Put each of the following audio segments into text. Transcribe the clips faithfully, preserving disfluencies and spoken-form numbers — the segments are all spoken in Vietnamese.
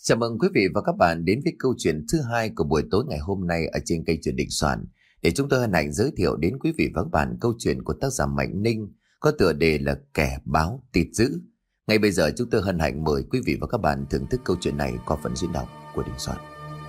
Chào mừng quý vị và các bạn đến với câu chuyện thứ hai của buổi tối ngày hôm nay ở trên kênh Truyện Đình Soạn. Để chúng tôi hân hạnh giới thiệu đến quý vị và các bạn câu chuyện của tác giả Mạnh Ninh có tựa đề là Kẻ Báo Tịt Dữ. Ngay bây giờ chúng tôi hân hạnh mời quý vị và các bạn thưởng thức câu chuyện này qua phần diễn đọc của Đình Soạn.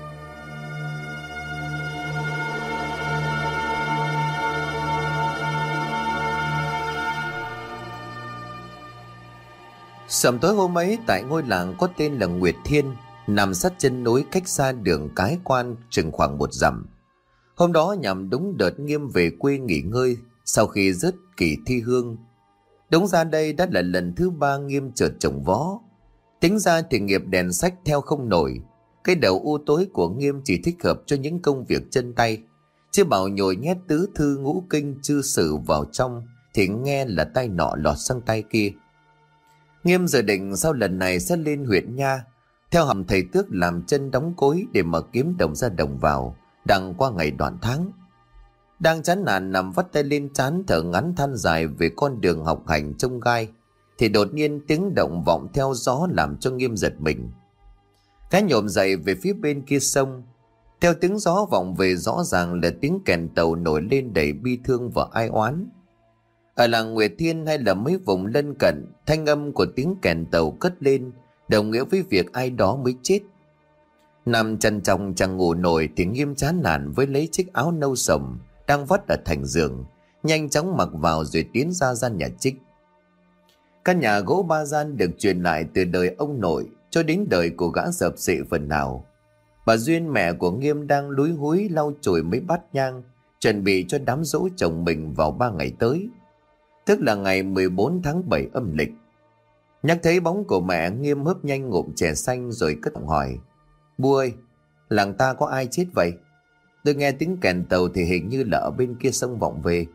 Sầm tối hôm ấy tại ngôi làng có tên là Nguyệt Thiên, nằm sát chân núi cách xa đường Cái Quan chừng khoảng một dặm. Hôm đó nhằm đúng đợt Nghiêm về quê nghỉ ngơi sau khi dứt kỳ thi hương. Đúng ra đây đã là lần thứ ba Nghiêm chợt trồng vó. Tính ra thì nghiệp đèn sách theo không nổi. Cái đầu u tối của Nghiêm chỉ thích hợp cho những công việc chân tay, chứ bảo nhồi nhét tứ thư ngũ kinh chư sử vào trong thì nghe là tay nọ lọt sang tay kia. Nghiêm dự định sau lần này sẽ lên huyện nha, theo hầm thầy Tước làm chân đóng cối để mà kiếm đồng ra đồng vào, đặng qua ngày đoạn tháng. Đang chán nản nằm vắt tay lên trán thở ngắn than dài về con đường học hành trông gai, thì đột nhiên tiếng động vọng theo gió làm cho Nghiêm giật mình. Cái nhổm dậy về phía bên kia sông, theo tiếng gió vọng về rõ ràng là tiếng kèn tàu nổi lên đầy bi thương và ai oán. Ở làng Nguyệt Thiên hay là mấy vùng lân cận, thanh âm của tiếng kèn tàu cất lên đồng nghĩa với việc ai đó mới chết. Nằm chăn chồng chẳng ngủ nổi thì Nghiêm chán nản với lấy chiếc áo nâu sồng đang vắt ở thành giường, nhanh chóng mặc vào rồi tiến ra gian nhà Trích. Căn nhà gỗ ba gian được truyền lại từ đời ông nội cho đến đời của gã sập xệ phần nào. Bà Duyên mẹ của Nghiêm đang lúi húi lau chùi mấy bát nhang, chuẩn bị cho đám giỗ chồng mình vào ba ngày tới, tức là ngày mười bốn tháng bảy âm lịch. Nhắc thấy bóng của mẹ, Nghiêm hớp nhanh ngụm chè xanh rồi cất giọng hỏi: "Bu ơi, làng ta có ai chết vậy? Tôi nghe tiếng kèn tàu thì hình như là ở bên kia sông vọng về."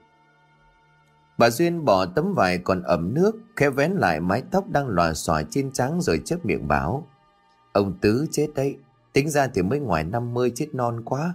Bà Duyên bỏ tấm vải còn ẩm nước, khẽ vén lại mái tóc đang lòa xòa trên trán rồi chớp miệng bảo: "Ông Tứ chết đấy, tính ra thì mới ngoài năm mươi, chết non quá."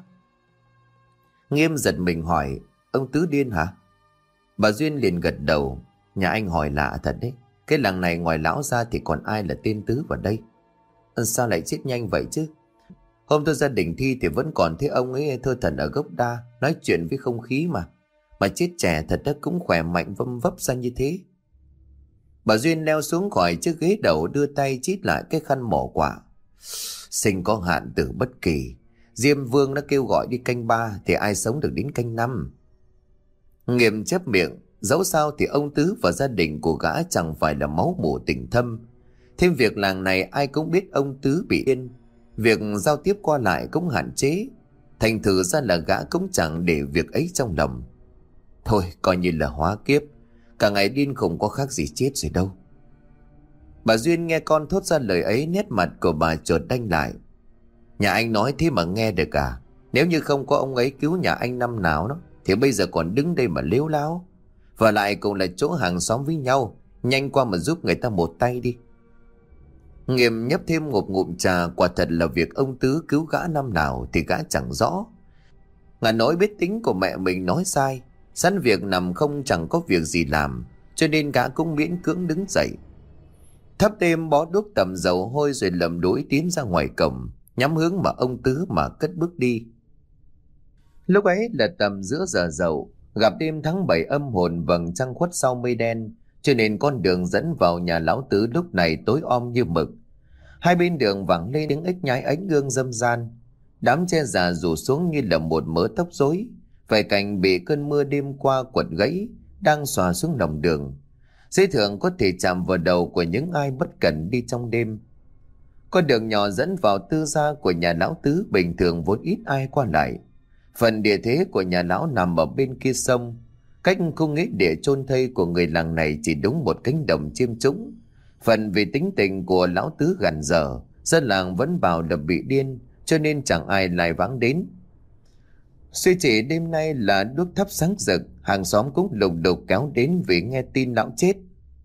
Nghiêm giật mình hỏi: "Ông Tứ điên hả?" Bà Duyên liền gật đầu: "Nhà anh hỏi lạ thật đấy. Cái làng này ngoài lão ra thì còn ai là tên Tứ vào đây? Sao lại chết nhanh vậy chứ? Hôm tôi ra đỉnh thi thì vẫn còn thấy ông ấy thơ thần ở gốc đa, nói chuyện với không khí mà. Mà chết trẻ thật đó, cũng khỏe mạnh vâm vấp ra như thế." Bà Duyên leo xuống khỏi chiếc ghế đầu, đưa tay chít lại cái khăn mổ quả: "Sinh có hạn tử bất kỳ. Diêm Vương nó kêu gọi đi canh ba thì ai sống được đến canh năm." Nghiêm chép miệng, dẫu sao thì ông Tứ và gia đình của gã chẳng phải là máu mủ tình thâm. Thêm việc làng này ai cũng biết ông Tứ bị điên, việc giao tiếp qua lại cũng hạn chế, thành thử ra là gã cũng chẳng để việc ấy trong lòng. Thôi coi như là hóa kiếp, cả ngày điên khùng có khác gì chết rồi đâu. Bà Duyên nghe con thốt ra lời ấy, nét mặt của bà chợt đanh lại. Nhà anh nói thế mà nghe được à? Nếu như không có ông ấy cứu nhà anh năm nào đó thì bây giờ còn đứng đây mà lếu láo. Và lại cũng là chỗ hàng xóm với nhau, nhanh qua mà giúp người ta một tay đi." Nghiêm nhấp thêm một ngụm trà, quả thật là việc ông Tứ cứu gã năm nào thì gã chẳng rõ. Ngà nói biết tính của mẹ mình nói sai, sẵn việc nằm không chẳng có việc gì làm, cho nên gã cũng miễn cưỡng đứng dậy. Thắp đêm bó đuốc tầm dầu hôi rồi lầm đuổi tiến ra ngoài cổng, nhắm hướng mà ông Tứ mà cất bước đi. Lúc ấy là tầm giữa giờ dậu, gặp đêm tháng bảy âm hồn vầng trăng khuất sau mây đen, cho nên con đường dẫn vào nhà lão Tứ lúc này tối om như mực. Hai bên đường vẳng lên tiếng ếch nhái ánh gương râm ran, đám tre già rủ xuống như là một mớ tóc rối, vài cành bị cơn mưa đêm qua quật gãy đang xòa xuống lòng đường, dễ thường có thể chạm vào đầu của những ai bất cẩn đi trong đêm. Con đường nhỏ dẫn vào tư gia của nhà lão Tứ bình thường vốn ít ai qua lại. Phần địa thế của nhà lão nằm ở bên kia sông, cách khung nghĩa địa chôn thây của người làng này chỉ đúng một cánh đồng chiêm trũng. Phần vì tính tình của lão Tứ gằn dở, dân làng vẫn bảo là bị điên, cho nên chẳng ai lại vắng đến. Suy chỉ đêm nay là đuốc thắp sáng rực, hàng xóm cũng lục đục kéo đến vì nghe tin lão chết.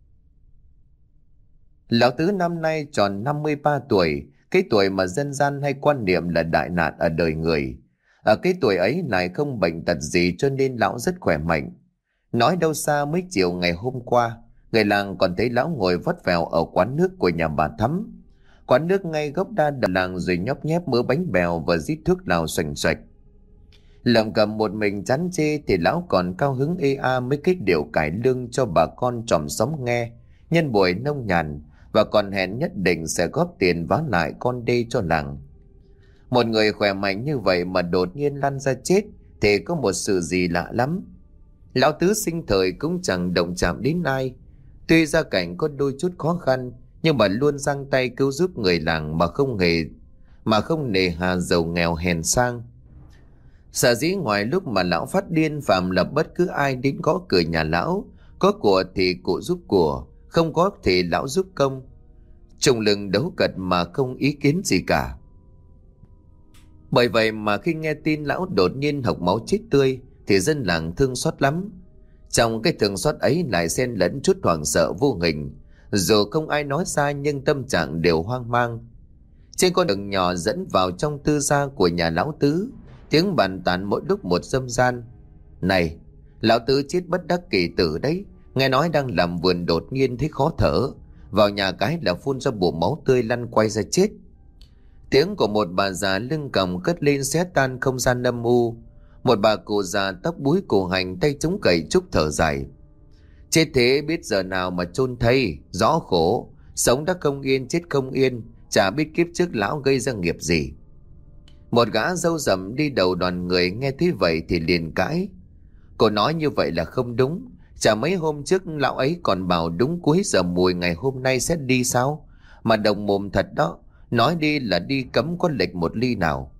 Lão Tứ năm nay tròn năm mươi ba tuổi, cái tuổi mà dân gian hay quan niệm là đại nạn ở đời người. Ở cái tuổi ấy lại không bệnh tật gì cho nên lão rất khỏe mạnh. Nói đâu xa mấy chiều ngày hôm qua, người làng còn thấy lão ngồi vắt vẻo ở quán nước của nhà bà Thắm. Quán nước ngay gốc đa đầu làng rồi nhóp nhép mớ bánh bèo và rít thuốc lào xoành xoạch. Lầm cầm một mình chán chê thì lão còn cao hứng ê a mấy cái điệu cải lương cho bà con chòm xóm nghe, nhân buổi nông nhàn, và còn hẹn nhất định sẽ góp tiền vá lại con đê cho làng. Một người khỏe mạnh như vậy mà đột nhiên lăn ra chết thì có một sự gì lạ lắm. Lão Tứ sinh thời cũng chẳng động chạm đến ai. Tuy gia cảnh có đôi chút khó khăn, nhưng mà luôn giang tay cứu giúp người làng mà không hề mà không nề hà giàu nghèo hèn sang. Sở dĩ ngoài lúc mà lão phát điên, phạm là bất cứ ai đến gõ cửa nhà lão, có của thì cụ giúp của, không có thì lão giúp công. Trùng lưng đấu cật mà không ý kiến gì cả. Bởi vậy mà khi nghe tin lão đột nhiên hộc máu chết tươi thì dân làng thương xót lắm. Trong cái thương xót ấy lại xen lẫn chút hoảng sợ vô hình. Dù không ai nói ra nhưng tâm trạng đều hoang mang. Trên con đường nhỏ dẫn vào trong tư gia của nhà lão Tứ, tiếng bàn tán mỗi lúc một râm ran. Này, lão Tứ chết bất đắc kỳ tử đấy. Nghe nói đang làm vườn đột nhiên thấy khó thở, vào nhà cái là phun ra bùa máu tươi lăn quay ra chết. Tiếng của một bà già lưng còng cất lên xé tan không gian âm u. Một bà cụ già tóc búi cổ hành, tay chống cậy trúc thở dài. Chết thế biết giờ nào mà chôn thây, rõ khổ, sống đã không yên chết không yên, chả biết kiếp trước lão gây ra nghiệp gì. Một gã râu rậm đi đầu đoàn người nghe thấy vậy thì liền cãi. Cô nói như vậy là không đúng. Chả mấy hôm trước lão ấy còn bảo đúng cuối giờ mùi ngày hôm nay sẽ đi sao? Mà đồng mồm thật đó, nói đi là đi cấm có lệch một ly nào.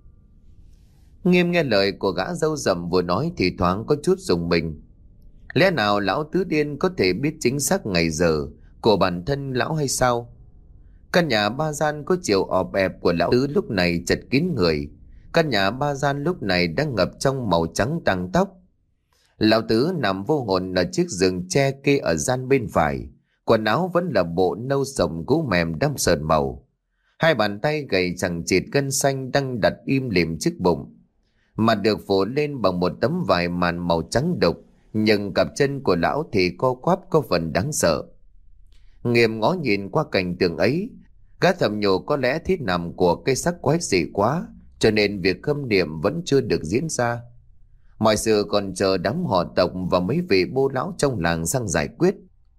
Nghiêm nghe lời của gã râu rậm vừa nói thì thoáng có chút rùng mình. Lẽ nào lão Tứ điên có thể biết chính xác ngày giờ của bản thân lão hay sao? Căn nhà ba gian có chiều ọp ẹp của lão Tứ lúc này chật kín người. Căn nhà ba gian lúc này đang ngập trong màu trắng tang tóc. Lão Tứ nằm vô hồn ở chiếc giường tre kê ở gian bên phải. Quần áo vẫn là bộ nâu sồng gỗ mềm đâm sờn màu. Hai bàn tay gầy chằng chịt gân xanh đang đặt im lìm trước bụng. Mặt được phủ lên bằng một tấm vải màn màu trắng đục, nhưng cặp chân của lão thì co quắp có phần đáng sợ. Nghiêm ngó nhìn qua cảnh tượng ấy, gã thầm nhủ có lẽ thiết nằm của cây sắc quái dị quá, cho nên việc khâm niệm vẫn chưa được diễn ra. Mọi sự còn chờ đám họ tộc và mấy vị bô lão trong làng sang giải quyết.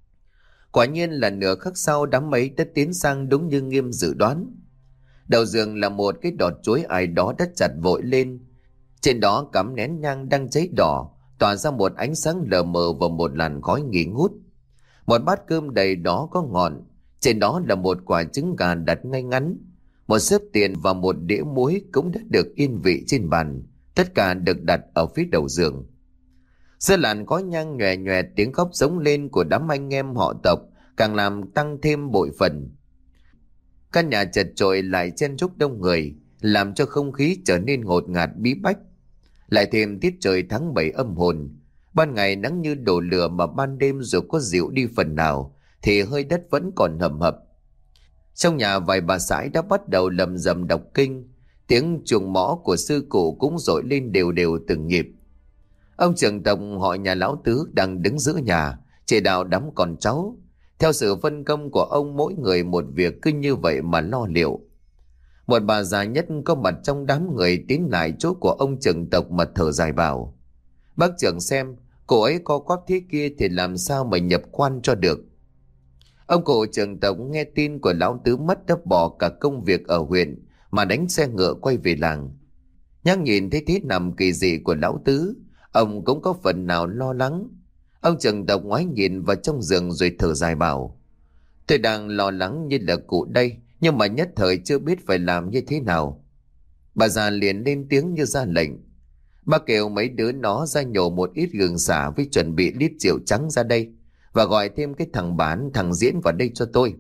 Quả nhiên là nửa khắc sau đám ấy đã tiến sang đúng như Nghiêm dự đoán. Đầu giường là một cái đọt chuối ai đó đã chặt vội lên. Trên đó cắm nén nhang đang cháy đỏ, tỏa ra một ánh sáng lờ mờ và một làn khói nghi ngút. Một bát cơm đầy đó có ngọn, trên đó là một quả trứng gà đặt ngay ngắn. Một xếp tiền và một đĩa muối cũng đã được yên vị trên bàn, tất cả được đặt ở phía đầu giường. Giữa làn khói nhang nhòe nhòe, tiếng khóc giống lên của đám anh em họ tộc càng làm tăng thêm bội phần. Căn nhà chật chội lại chen chúc đông người, làm cho không khí trở nên ngột ngạt bí bách. Lại thêm tiết trời tháng bảy âm hồn, ban ngày nắng như đổ lửa mà ban đêm dù có dịu đi phần nào thì hơi đất vẫn còn hầm hập. Trong nhà vài bà sãi đã bắt đầu lầm rầm đọc kinh, tiếng chuông mõ của sư cụ cũng dội lên đều đều từng nhịp. Ông trưởng tộc họ nhà lão Tứ đang đứng giữa nhà chỉ đạo đám con cháu. Theo sự phân công của ông, mỗi người một việc cứ như vậy mà lo liệu. Một bà già nhất có mặt trong đám người tiến lại chỗ của ông trưởng tộc mà thở dài bảo: Bác trưởng xem, cô ấy co quắp thế kia thì làm sao mà nhập quan cho được. Ông cụ trưởng tộc nghe tin của lão Tứ mất đã bỏ cả công việc ở huyện mà đánh xe ngựa quay về làng. Nhắc nhìn thấy thế nằm kỳ dị của lão Tứ, ông cũng có phần nào lo lắng. Ông trưởng tộc ngoái nhìn vào trong giường rồi thở dài bảo: Tôi đang lo lắng như là cụ đây, nhưng mà nhất thời chưa biết phải làm như thế nào. Bà già liền lên tiếng như ra lệnh: Bà kêu mấy đứa nó ra nhổ một ít gừng xả với chuẩn bị lít rượu trắng ra đây, và gọi thêm cái thằng Bán, thằng Diễn vào đây cho tôi.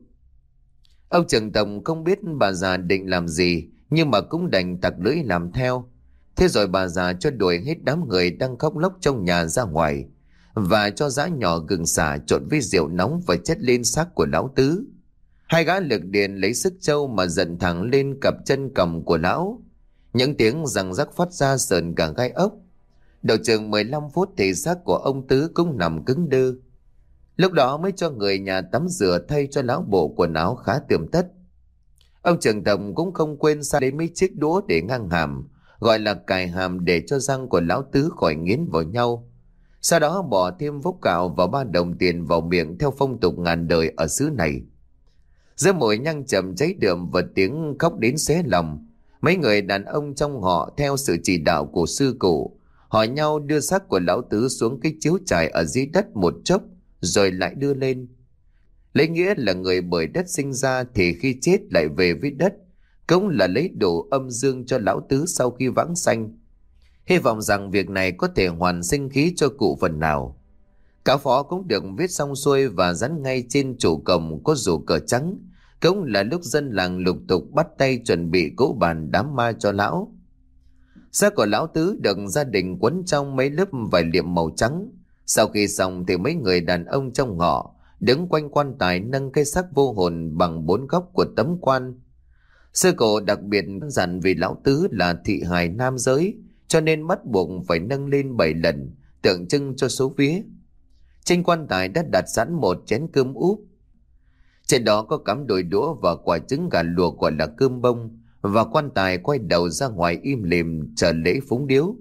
Ông trưởng tộc không biết bà già định làm gì, nhưng mà cũng đành tặc lưỡi làm theo. Thế rồi bà già cho đuổi hết đám người đang khóc lóc trong nhà ra ngoài, và cho giã nhỏ gừng xả trộn với rượu nóng và chất lên xác của lão Tứ. Hai gã lực điền lấy sức trâu mà giận thẳng lên cặp chân cầm của lão. Những tiếng răng rắc phát ra sờn cả gai ốc. Đầu chừng mười lăm phút thì xác của ông Tứ cũng nằm cứng đơ. Lúc đó mới cho người nhà tắm rửa thay cho lão bộ quần áo khá tươm tất. Ông trưởng tổng cũng không quên sai lấy mấy chiếc đũa để ngang hàm, gọi là cài hàm, để cho răng của lão tứ khỏi nghiến vào nhau. Sau đó bỏ thêm vốc cạo và ba đồng tiền vào miệng theo phong tục ngàn đời ở xứ này. Giữa mùi nhang trầm cháy đượm và tiếng khóc đến xé lòng, mấy người đàn ông trong họ theo sự chỉ đạo của sư cụ hỏi nhau đưa xác của lão tứ xuống cái chiếu trải ở dưới đất một chốc, rồi lại đưa lên. Lấy nghĩa là người bởi đất sinh ra thì khi chết lại về với đất, cũng là lấy đồ âm dương cho lão tứ sau khi vãng sanh. Hy vọng rằng việc này có thể hoàn sinh khí cho cụ phần nào. Cáo phó cũng được viết xong xuôi và dán ngay trên trụ cổng có rủ cờ trắng, cũng là lúc dân làng lục tục bắt tay chuẩn bị cỗ bàn đám ma cho lão. Xác của lão tứ được gia đình quấn trong mấy lớp vải liệm màu trắng. Sau khi xong thì mấy người đàn ông trong họ đứng quanh quan tài nâng cái xác vô hồn bằng bốn góc của tấm quan. Sư cổ đặc biệt dặn vì lão tứ là thị hài nam giới, cho nên bắt buộc phải nâng lên bảy lần, tượng trưng cho số vía. Trên quan tài đã đặt sẵn một chén cơm úp. Trên đó có cắm đôi đũa và quả trứng gà luộc gọi là cơm bông, và quan tài quay đầu ra ngoài im lìm chờ lễ phúng điếu.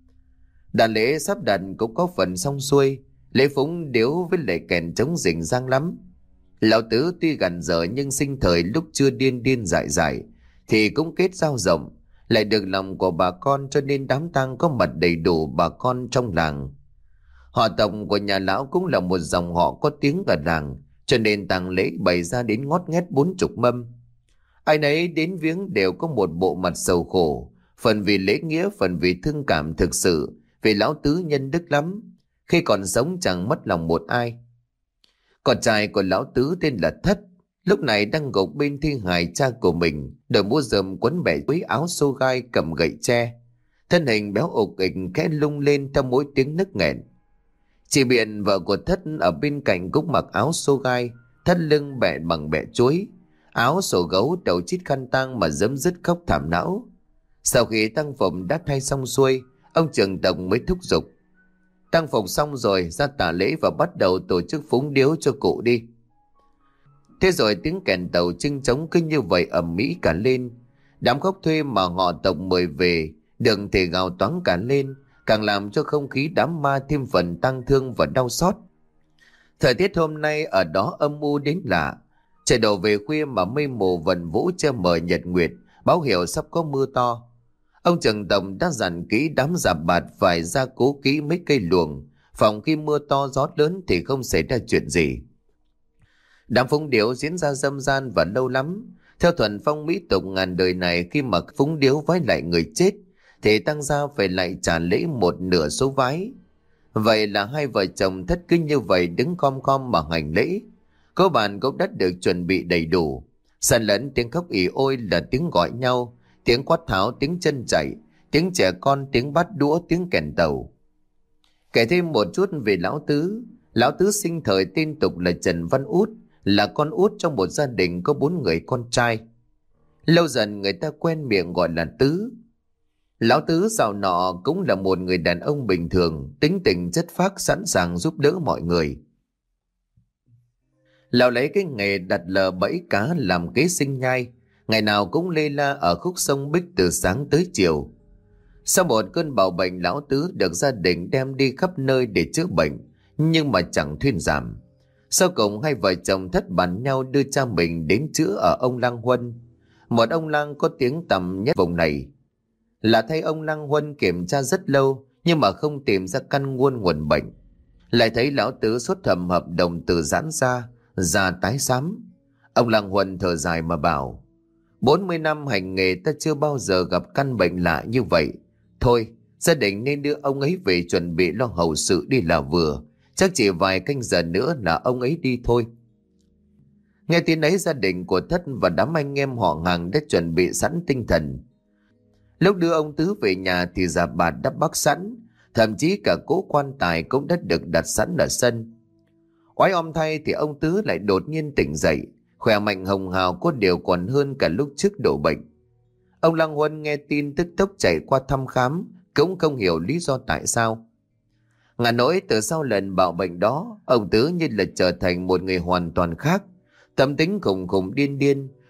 Đàn lễ sắp đặt cũng có phần xong xuôi, lễ phúng điếu với lễ kèn trống rình rang lắm. Lão tứ tuy gần giờ nhưng sinh thời lúc chưa điên điên dại dại thì cũng kết giao rộng, lại được lòng của bà con, cho nên đám tang có mặt đầy đủ bà con trong làng. Họ tộc của nhà lão cũng là một dòng họ có tiếng ở làng, cho nên tang lễ bày ra đến ngót nghét bốn chục mâm. Ai nấy đến viếng đều có một bộ mặt sầu khổ, phần vì lễ nghĩa, phần vì thương cảm thực sự, vì lão tứ nhân đức lắm, khi còn sống chẳng mất lòng một ai. Con trai của lão tứ tên là Thất, lúc này đang gục bên thi hài cha của mình, đội mũ rơm quấn bẻ túi áo xô gai, cầm gậy tre, thân hình béo ục ịch khẽ lung lên theo mỗi tiếng nức nghẹn. Chị Biện, vợ của Thất, ở bên cạnh cũng mặc áo xô gai, thắt lưng bẹ bằng bẹ chuối, áo sổ gấu, đầu chít khăn tang mà dấm dứt khóc thảm não. Sau khi tang phục đã thay xong xuôi, ông trưởng tổng mới thúc giục: tang phục xong rồi, ra tả lễ và bắt đầu tổ chức phúng điếu cho cụ đi. Thế rồi tiếng kèn tàu trưng trống cứ như vậy ầm ĩ cả lên. Đám khóc thuê mà họ tộc mời về đừng thể gào toáng cả lên, càng làm cho không khí đám ma thêm phần tang thương và đau xót. Thời tiết hôm nay ở đó âm u đến lạ. Trời đổ về khuya mà mây mù vần vũ che mờ nhật nguyệt, báo hiệu sắp có mưa to. Ông trưởng tổng đã dặn kỹ đám già bạt phải gia cố kỹ mấy cây luồng, phòng khi mưa to gió lớn thì không xảy ra chuyện gì. Đám phúng điếu diễn ra râm ran và lâu lắm. Theo thuần phong mỹ tục ngàn đời này, khi mà phúng điếu vái lại người chết thì tăng gia phải lại trả lễ một nửa số vái. Vậy là hai vợ chồng Thất cứ như vậy đứng khom khom mà hành lễ. Có bàn cũng đã được chuẩn bị đầy đủ. Sàn lẫn tiếng khóc ỉ ôi là tiếng gọi nhau, tiếng quát tháo, tiếng chân chạy, tiếng trẻ con, tiếng bát đũa, tiếng kèn tàu. Kể thêm một chút về lão tứ. Lão tứ sinh thời tên tục là Trần Văn Út, là con út trong một gia đình có bốn người con trai. Lâu dần người ta quen miệng gọi là Tứ. Lão Tứ dạo nọ cũng là một người đàn ông bình thường, tính tình chất phác, sẵn sàng giúp đỡ mọi người. Lão lấy cái nghề đặt lờ bẫy cá làm kế sinh nhai, ngày nào cũng lê la ở khúc sông Bích từ sáng tới chiều. Sau một cơn bạo bệnh, lão Tứ được gia đình đem đi khắp nơi để chữa bệnh, nhưng mà chẳng thuyên giảm. Sau cùng hai vợ chồng Thất bàn nhau đưa cha mình đến chữa ở ông Lang Huân, một ông lang có tiếng tăm nhất vùng này. Là thay ông Lang Huân kiểm tra rất lâu nhưng mà không tìm ra căn nguồn nguồn bệnh. Lại thấy lão Tứ sốt thầm hợp đồng từ giãn ra, da tái xám. Ông Lang Huân thở dài mà bảo: bốn mươi năm hành nghề ta chưa bao giờ gặp căn bệnh lạ như vậy. Thôi, gia đình nên đưa ông ấy về chuẩn bị lo hậu sự đi là vừa. Chắc chỉ vài canh giờ nữa là ông ấy đi thôi. Nghe tin ấy, gia đình của Thất và đám anh em họ hàng đã chuẩn bị sẵn tinh thần. Lúc đưa ông Tứ về nhà thì già bà đã bắc sẵn, thậm chí cả cỗ quan tài cũng đã được đặt sẵn ở sân. Oái om thay thì ông Tứ lại đột nhiên tỉnh dậy, khỏe mạnh hồng hào, có điều còn hơn cả lúc trước đổ bệnh. Ông Lang Huân nghe tin tức tốc chạy qua thăm khám, cũng không hiểu lý do tại sao. Ngả nỗi từ sau lần bạo bệnh đó, ông Tứ như là trở thành một người hoàn toàn khác. Tâm tính khùng khùng điên điên,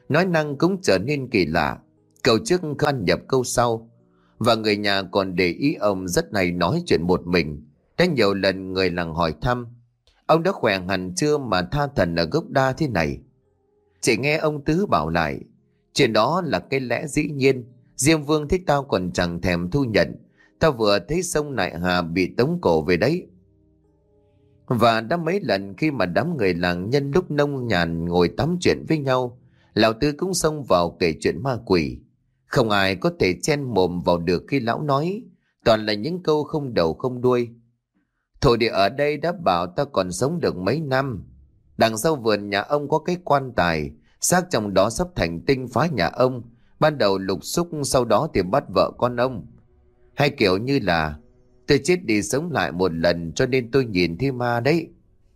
nói năng cũng trở nên kỳ lạ. Câu trước không ăn nhập câu sau. Và người nhà còn để ý ông rất hay nói chuyện một mình. Đã nhiều lần người làng hỏi thăm: ông đã khỏe hẳn chưa mà tha thần ở gốc đa thế này? Chỉ nghe ông Tứ bảo lại: chuyện đó là cái lẽ dĩ nhiên. Diêm Vương thích tao còn chẳng thèm thu nhận. Tao vừa thấy sông Nại Hà bị tống cổ về đấy. Và đã mấy lần khi mà đám người làng nhân lúc nông nhàn ngồi tắm chuyện với nhau, lão Tứ cũng xông vào kể chuyện ma quỷ. Không ai có thể chen mồm vào được khi lão nói, toàn là những câu không đầu không đuôi. Thổ địa ở đây đã bảo ta còn sống được mấy năm. Đằng sau vườn nhà ông có cái quan tài, xác trong đó sắp thành tinh phá nhà ông. Ban đầu lục xúc, sau đó thì bắt vợ con ông. Hay kiểu như là: tôi chết đi sống lại một lần cho nên tôi nhìn thấy ma đấy.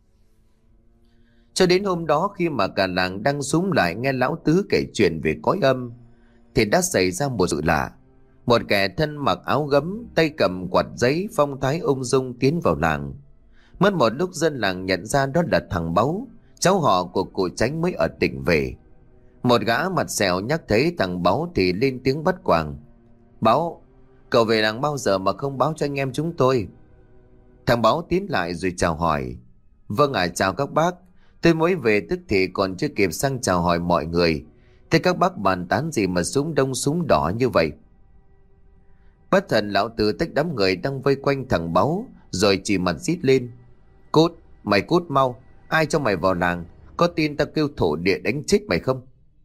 Cho đến hôm đó, khi mà cả làng đang xúm lại nghe lão Tứ kể chuyện về cõi âm, thì đã xảy ra một sự lạ. Một kẻ thân mặc áo gấm, tay cầm quạt giấy, phong thái ung dung tiến vào làng. Mất một lúc dân làng nhận ra đó là thằng Báu, cháu họ của cụ Chánh mới ở tỉnh về. Một gã mặt sẹo nhắc thấy thằng Báu thì lên tiếng bắt quàng: Báu, cậu về làng bao giờ mà không báo cho anh em chúng tôi? Thằng Báu tiến lại rồi chào hỏi: vâng ạ, à, chào các bác. Tôi mới về tức thì còn chưa kịp sang chào hỏi mọi người. Thế các bác bàn tán gì mà súng đông súng đỏ như vậy? Bất thần lão Tứ tách đám người đang vây quanh thằng Báu rồi chỉ mặt rít lên: cút, mày cút mau. Ai cho mày vào làng? Có tin ta kêu thổ địa đánh chết mày không?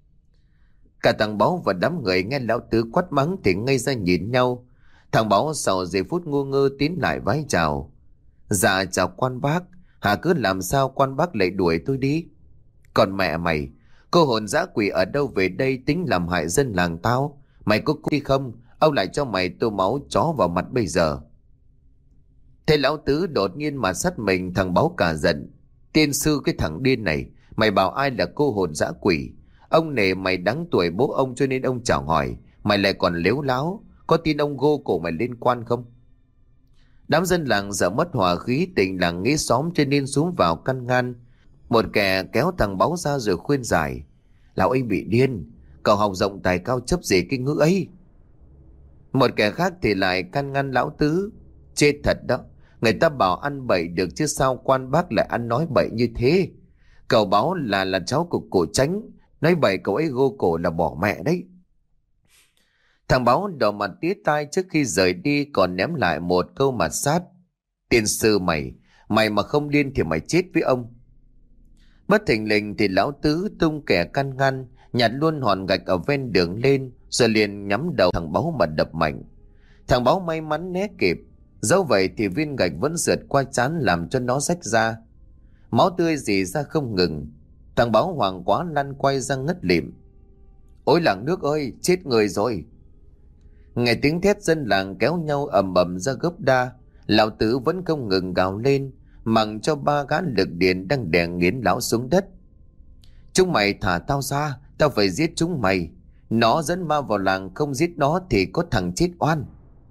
Cả thằng Báu và đám người nghe lão Tứ quát mắng thì ngây ra nhìn nhau. Thằng Báu sau giây phút ngu ngơ tiến lại vái chào: dạ chào quan bác. Hà cứ làm sao quan bác lại đuổi tôi đi? Còn mẹ mày, cô hồn dã quỷ ở đâu về đây tính làm hại dân làng tao? Mày có cút đi không? Ông lại cho mày tô máu chó vào mặt bây giờ. Thế lão Tứ đột nhiên mà sát mình. Thằng Báu cả giận: tiên sư, cái thằng điên này, mày bảo ai là cô hồn dã quỷ? Ông nể mày đáng tuổi bố ông cho nên ông chào hỏi, mày lại còn lếu láo. Có tin ông gô cổ mày liên quan không? Đám dân làng sợ mất hòa khí, tình làng nghĩ xóm cho nên xuống vào căn ngăn. Một kẻ kéo thằng Báu ra rồi khuyên giải: lão ấy bị điên, cậu học rộng tài cao chấp gì cái ngữ ấy. Một kẻ khác thì lại can ngăn lão Tứ: chết thật đó, người ta bảo ăn bậy được chứ sao quan bác lại ăn nói bậy như thế? Cậu Báu là là cháu của cụ Chánh, nói bậy cậu ấy gô cổ là bỏ mẹ đấy. Thằng Báu đỏ mặt tía tai trước khi rời đi còn ném lại một câu mặt sát: tiên sư mày, mày mà không điên thì mày chết với ông. Bất thình lình thì lão Tứ tung kẻ can ngăn, nhặt luôn hòn gạch ở ven đường lên, rồi liền nhắm đầu thằng Báu mà đập mạnh. Thằng Báu may mắn né kịp, dẫu vậy thì viên gạch vẫn rượt qua trán làm cho nó rách ra. Máu tươi rỉ ra không ngừng. Thằng Báu hoảng quá lăn quay ra ngất lịm. Ôi làng nước ơi, chết người rồi! Nghe tiếng thét dân làng kéo nhau ầm ầm ra gốc đa, lão Tứ vẫn không ngừng gào lên, mặc cho ba gã lực điện đang đè nghiến lão xuống đất. Chúng mày thả tao ra, tao phải giết chúng mày. Nó dẫn ma vào làng, không giết nó thì có thằng chết oan.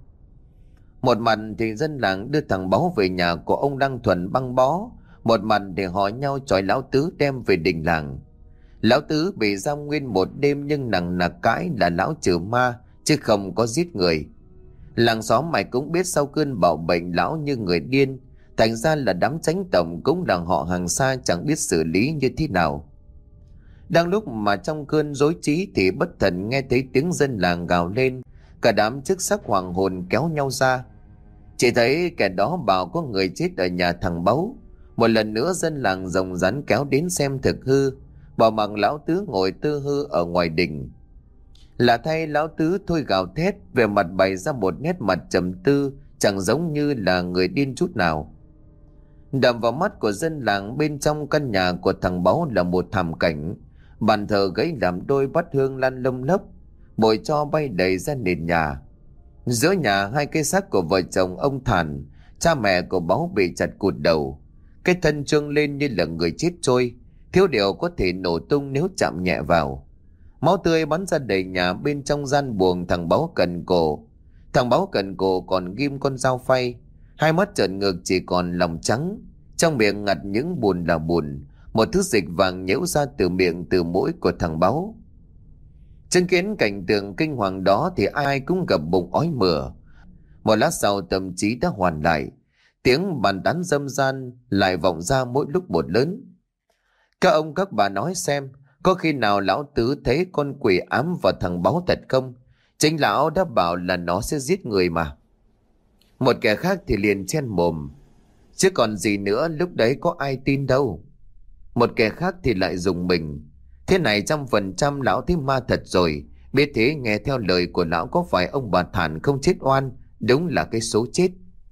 Một mặt thì dân làng đưa thằng Báu về nhà của ông Đăng Thuần băng bó, một mặt để hỏi nhau chọi lão Tứ đem về đình làng. Lão Tứ bị giam nguyên một đêm nhưng nặng nặc cãi là lão trừ ma chứ không có giết người. Làng xóm mày cũng biết sau cơn bạo bệnh lão như người điên, thành ra là đám chánh tổng cũng là họ hàng xa chẳng biết xử lý như thế nào. Đang lúc mà trong cơn rối trí thì bất thần nghe thấy tiếng dân làng gào lên, cả đám chức sắc hoàng hồn kéo nhau ra. Chỉ thấy kẻ đó bảo có người chết ở nhà thằng Báu. Một lần nữa dân làng rồng rắn kéo đến xem thực hư, bỏ mặc lão Tứ ngồi tư hư ở ngoài đình. Lạ thay lão Tứ thôi gào thét, về mặt bày ra một nét mặt trầm tư, chẳng giống như là người điên chút nào. Đập vào mắt của dân làng, bên trong căn nhà của thằng Báu là một thảm cảnh. Bàn thờ gãy làm đôi, bát hương lăn lông lốc, bụi tro bay đầy ra nền nhà. Giữa nhà hai cái xác của vợ chồng ông Thản, cha mẹ của Báu bị chặt cụt đầu, cái thân trương lên như là người chết trôi, thiếu điều có thể nổ tung nếu chạm nhẹ vào. Máu tươi bắn ra đầy nhà. Bên trong gian buồng thằng Báu cần cổ, thằng Báu cần cổ còn ghim con dao phay, hai mắt trợn ngược chỉ còn lòng trắng, trong miệng ngặt những bùn là bùn, một thứ dịch vàng nhễu ra từ miệng từ mũi của thằng Báu. Chứng kiến cảnh tượng kinh hoàng đó thì ai cũng gặp bụng ói mửa. Một lát sau tâm trí đã hoàn lại. Tiếng bàn tán râm ran lại vọng ra mỗi lúc một lớn. Các ông các bà nói xem, có khi nào lão tứ thấy con quỷ ám vào thằng Báu thật không? Chính lão đã bảo là nó sẽ giết người mà. Một kẻ khác thì liền chen mồm: chứ còn gì nữa, lúc đấy có ai tin đâu. Một kẻ khác thì lại dùng mình: thế này trăm phần trăm lão thấy ma thật rồi. Biết thế nghe theo lời của lão có phải ông bà Thản không chết oan, đúng là cái số chết.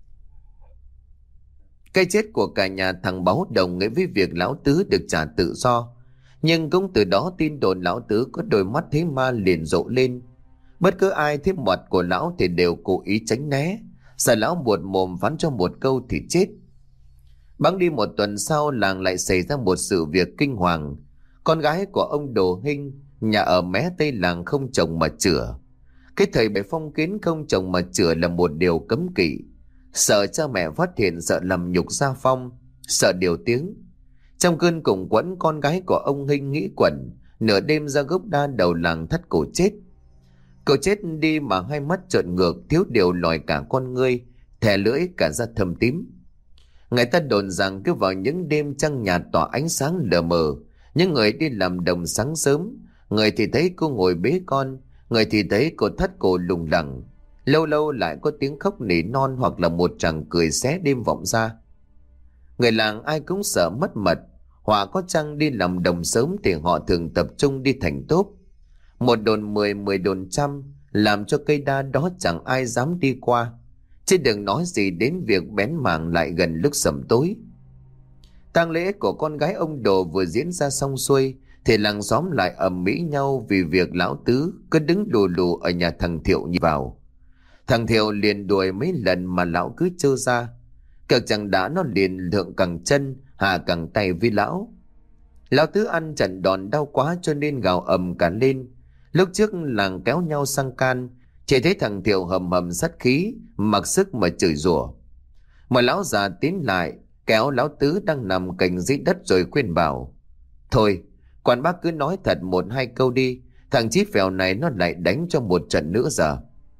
Cái chết của cả nhà thằng Báu đồng nghĩa với việc lão tứ được trả tự do. Nhưng cũng từ đó tin đồn lão tứ có đôi mắt thấy ma liền rộ lên. Bất cứ ai thấy mặt của lão thì đều cố ý tránh né, sợ lão buột mồm phán cho một câu thì chết. Bẵng đi một tuần sau, làng lại xảy ra một sự việc kinh hoàng. Con gái của ông Đồ Hinh, nhà ở mé tây làng, không chồng mà chửa. Cái thời bệ phong kiến không chồng mà chửa là một điều cấm kỵ. Sợ cha mẹ phát hiện, sợ làm nhục gia phong, sợ điều tiếng. Trong cơn cùng quẫn, con gái của ông Hinh nghĩ quẩn, nửa đêm ra gốc đa đầu làng thắt cổ chết. Cậu chết đi mà hai mắt trợn ngược, thiếu điều lòi cả con ngươi, thè lưỡi cả da thâm tím. Người ta đồn rằng cứ vào những đêm trăng nhạt tỏa ánh sáng lờ mờ, những người đi làm đồng sáng sớm, người thì thấy cô ngồi bế con, người thì thấy cô thắt cổ lủng lẳng. Lâu lâu lại có tiếng khóc nỉ non hoặc là một tràng cười xé đêm vọng ra. Người làng ai cũng sợ mất mật, họa có chăng đi làm đồng sớm thì họ thường tập trung đi thành tốp. Một đồn mười, mười đồn trăm, làm cho cây đa đó chẳng ai dám đi qua. Chứ đừng nói gì đến việc bén mảng lại gần lúc sẩm tối. Tang lễ của con gái ông Đồ vừa diễn ra xong xuôi thì làng xóm lại ầm ĩ nhau vì việc lão tứ cứ đứng lù lù ở nhà thằng Thiệu nhìn vào. Thằng Thiệu liền đuổi mấy lần mà lão cứ trơ ra. Cực chẳng đã nó liền thượng cẳng chân hạ cẳng tay với lão. Lão tứ ăn trận đòn đau quá cho nên gào ầm cả lên. Lúc trước làng kéo nhau sang can, chỉ thấy thằng Thiệu hầm hầm sát khí, mặc sức mà chửi rủa. Mà lão già tiến lại kéo lão tứ đang nằm cạnh dưới đất rồi khuyên bảo: thôi, quan bác cứ nói thật một hai câu đi, thằng chí phèo này nó lại đánh cho một trận nữa giờ.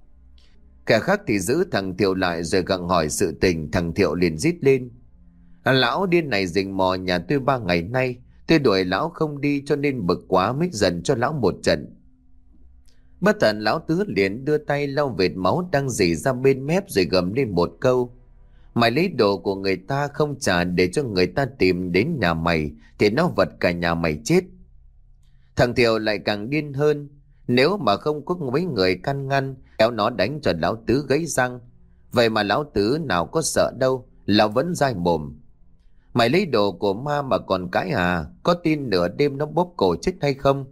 Kẻ khác thì giữ thằng Thiệu lại rồi gặng hỏi sự tình. Thằng Thiệu liền rít lên: à, lão điên này rình mò nhà tôi ba ngày nay, tôi đuổi lão không đi cho nên bực quá mới dần cho lão một trận. Bất tận lão tứ liền đưa tay lau vệt máu đang rỉ ra bên mép rồi gầm lên một câu: mày lấy đồ của người ta không trả để cho người ta tìm đến nhà mày thì nó vật cả nhà mày chết. Thằng Thiệu lại càng điên hơn. Nếu mà không có mấy người can ngăn, kéo nó đánh cho lão tứ gãy răng. Vậy mà lão tứ nào có sợ đâu, lão vẫn dai mồm: mày lấy đồ của ma mà còn cãi à? Có tin nửa đêm nó bóp cổ chết hay không?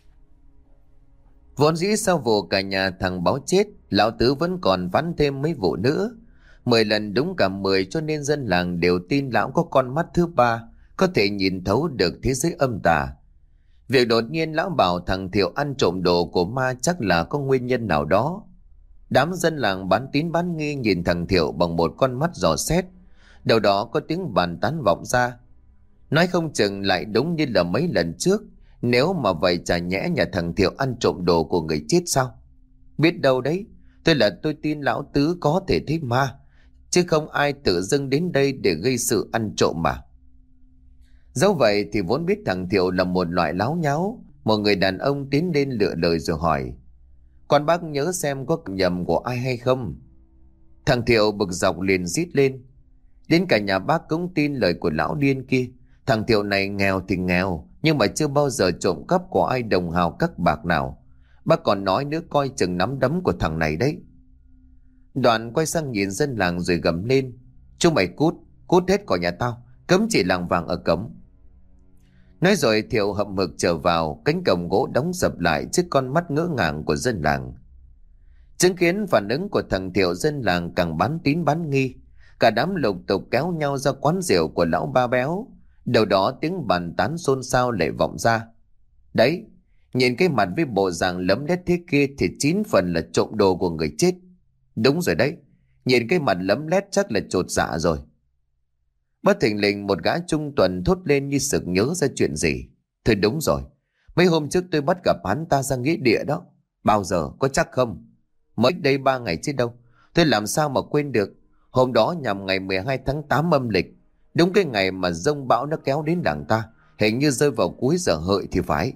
Vốn dĩ sau vụ cả nhà thằng Báo chết, lão tứ vẫn còn phán thêm mấy vụ nữa. Mười lần đúng cả mười, cho nên dân làng đều tin lão có con mắt thứ ba, có thể nhìn thấu được thế giới âm tà. Việc đột nhiên lão bảo thằng Thiệu ăn trộm đồ của ma chắc là có nguyên nhân nào đó. Đám dân làng bán tín bán nghi nhìn thằng Thiệu bằng một con mắt dò xét. Đầu đó có tiếng bàn tán vọng ra: nói không chừng lại đúng như là mấy lần trước. Nếu mà vậy chả nhẽ nhà thằng Thiệu ăn trộm đồ của người chết sao? Biết đâu đấy, tôi là tôi tin lão tứ có thể thấy ma, chứ không ai tự dưng đến đây để gây sự ăn trộm mà. Dẫu vậy thì vốn biết thằng Thiệu là một loại láo nháo. Một người đàn ông tiến lên lựa lời rồi hỏi: con bác nhớ xem có nhầm của ai hay không? Thằng Thiệu bực dọc liền rít lên: đến cả nhà bác cũng tin lời của lão điên kia. Thằng Thiệu này nghèo thì nghèo, nhưng mà chưa bao giờ trộm cắp của ai đồng hào các bạc nào. Bác còn nói nữa coi chừng nắm đấm của thằng này đấy. Đoạn quay sang nhìn dân làng rồi gầm lên: chúng mày cút, cút hết khỏi nhà tao, cấm chỉ làng vàng ở cấm. Nói rồi Thiệu hậm hực trở vào, cánh cổng gỗ đóng sập lại trước con mắt ngỡ ngàng của dân làng. Chứng kiến phản ứng của thằng Thiệu, dân làng càng bán tín bán nghi. Cả đám lục tục kéo nhau ra quán rượu của lão Ba Béo. Đầu đó tiếng bàn tán xôn xao lại vọng ra: đấy, nhìn cái mặt với bộ dạng lấm lét thế kia thì chín phần là trộm đồ của người chết. Đúng rồi đấy, nhìn cái mặt lấm lét chắc là chột dạ rồi. Bất thình lình một gã trung tuần thốt lên như sực nhớ ra chuyện gì: thôi đúng rồi, Mấy hôm trước tôi bắt gặp hắn ta ra nghĩa địa đó. Bao giờ, có chắc không? Mới đây ba ngày chứ đâu. Tôi làm sao mà quên được. Hôm đó nhằm ngày mười hai tháng tám âm lịch, đúng cái ngày mà giông bão nó kéo đến làng ta. Hình như rơi vào cuối giờ hợi thì phải.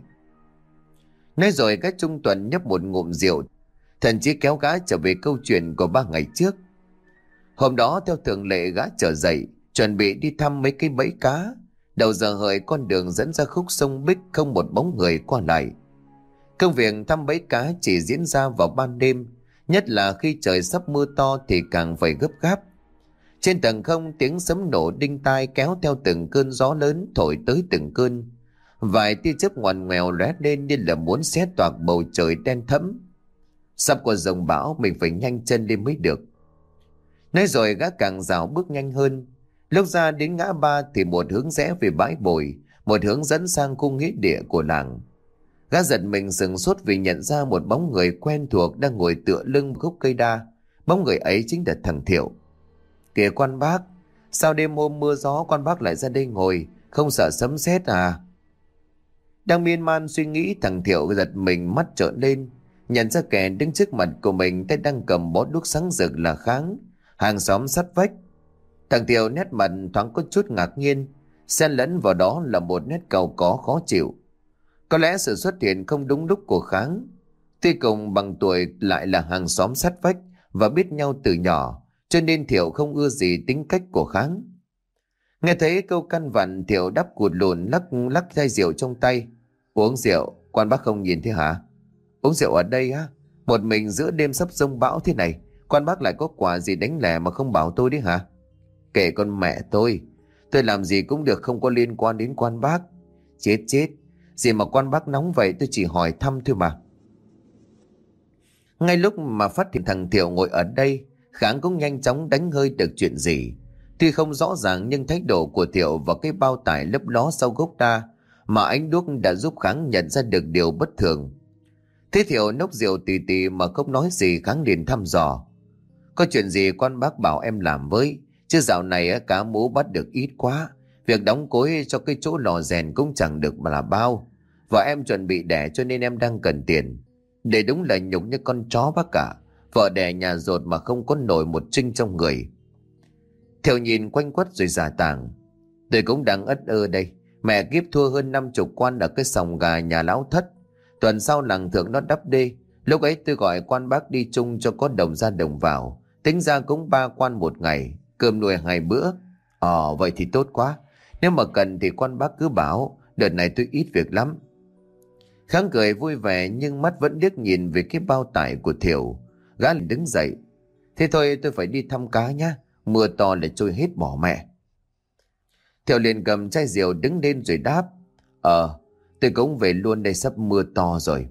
Nói rồi cái Trung Tuần nhấp một ngụm rượu, thậm chí kéo gã trở về câu chuyện của ba ngày trước. Hôm đó theo thường lệ gã trở dậy, chuẩn bị đi thăm mấy cái bẫy cá. Đầu giờ hợi con đường dẫn ra khúc sông Bích không một bóng người qua lại. Công việc thăm bẫy cá chỉ diễn ra vào ban đêm, nhất là khi trời sắp mưa to thì càng phải gấp gáp. Trên tầng không tiếng sấm nổ đinh tai kéo theo từng cơn gió lớn thổi tới từng cơn. Vài tia chớp ngoằn ngoèo lóe lên như là muốn xé toạc bầu trời đen thẫm. Sắp qua dòng bão mình phải nhanh chân lên mới được. Nói rồi gã càng rảo bước nhanh hơn. Lúc ra đến ngã ba thì một hướng rẽ về bãi bồi, một hướng dẫn sang khu nghĩa địa của làng. Gã giật mình sửng sốt vì nhận ra một bóng người quen thuộc đang ngồi tựa lưng gốc cây đa. Bóng người ấy chính là thằng Thiệu. Kìa quan bác, sao đêm hôm mưa gió quan bác lại ra đây ngồi, không sợ sấm sét à? Đang miên man suy nghĩ, thằng Thiệu giật mình mắt trợn lên, nhận ra kẻ đứng trước mặt của mình tay đang cầm bó đuốc sáng rực là Kháng, hàng xóm sát vách. Thằng Thiệu nét mặt thoáng có chút ngạc nhiên, xen lẫn vào đó là một nét cau có khó chịu. Có lẽ sự xuất hiện không đúng lúc của Kháng. Tuy cùng bằng tuổi lại là hàng xóm sát vách và biết nhau từ nhỏ, cho nên Thiệu không ưa gì tính cách của Kháng. Nghe thấy câu căn vặn, Thiệu đắp cụt lùn lắc lắc chai rượu trong tay. Uống rượu, quan bác không nhìn thế hả? Uống rượu ở đây á? Một mình giữa đêm sắp giông bão thế này, quan bác lại có quả gì đánh lẻ mà không bảo tôi đấy hả? Kệ con mẹ tôi, tôi làm gì cũng được, không có liên quan đến quan bác. Chết chết, gì mà quan bác nóng vậy, tôi chỉ hỏi thăm thôi mà. Ngay lúc mà phát hiện thằng Thiệu ngồi ở đây, Kháng cũng nhanh chóng đánh hơi được chuyện gì. Tuy không rõ ràng nhưng thái độ của Thiệu và cái bao tải lấp ló sau gốc đa mà ánh đuốc đã giúp Kháng nhận ra được điều bất thường. Thế Thiệu nốc rượu tì tì mà không nói gì, Kháng liền thăm dò. Có chuyện gì quan bác bảo em làm với, chứ dạo này cá mú bắt được ít quá. Việc đóng cối cho cái chỗ lò rèn cũng chẳng được mà là bao. Vợ em chuẩn bị đẻ cho nên em đang cần tiền. Để đúng là nhục như con chó bác cả. Vợ đẻ nhà dột mà không có nổi một trinh trong người. Thiệu nhìn quanh quất rồi giả tàng. Tôi cũng đang ất ơ đây. Mẹ kiếp thua hơn năm chục quan ở cái sòng gà nhà lão Thất. Tuần sau làng thượng nó đắp đê. Lúc ấy tôi gọi quan bác đi chung cho có đồng ra đồng vào. Tính ra cũng ba quan một ngày, cơm nuôi hai bữa. Ờ vậy thì tốt quá. Nếu mà cần thì quan bác cứ bảo. Đợt này tôi ít việc lắm. Kháng cười vui vẻ nhưng mắt vẫn liếc nhìn về cái bao tải của Thiệu. Gã liền đứng dậy. Thế thôi tôi phải đi thăm cá nhá. Mưa to lại trôi hết bỏ mẹ. Thiệu liền cầm chai rượu đứng lên rồi đáp. Ờ tôi cũng về luôn đây, sắp mưa to rồi.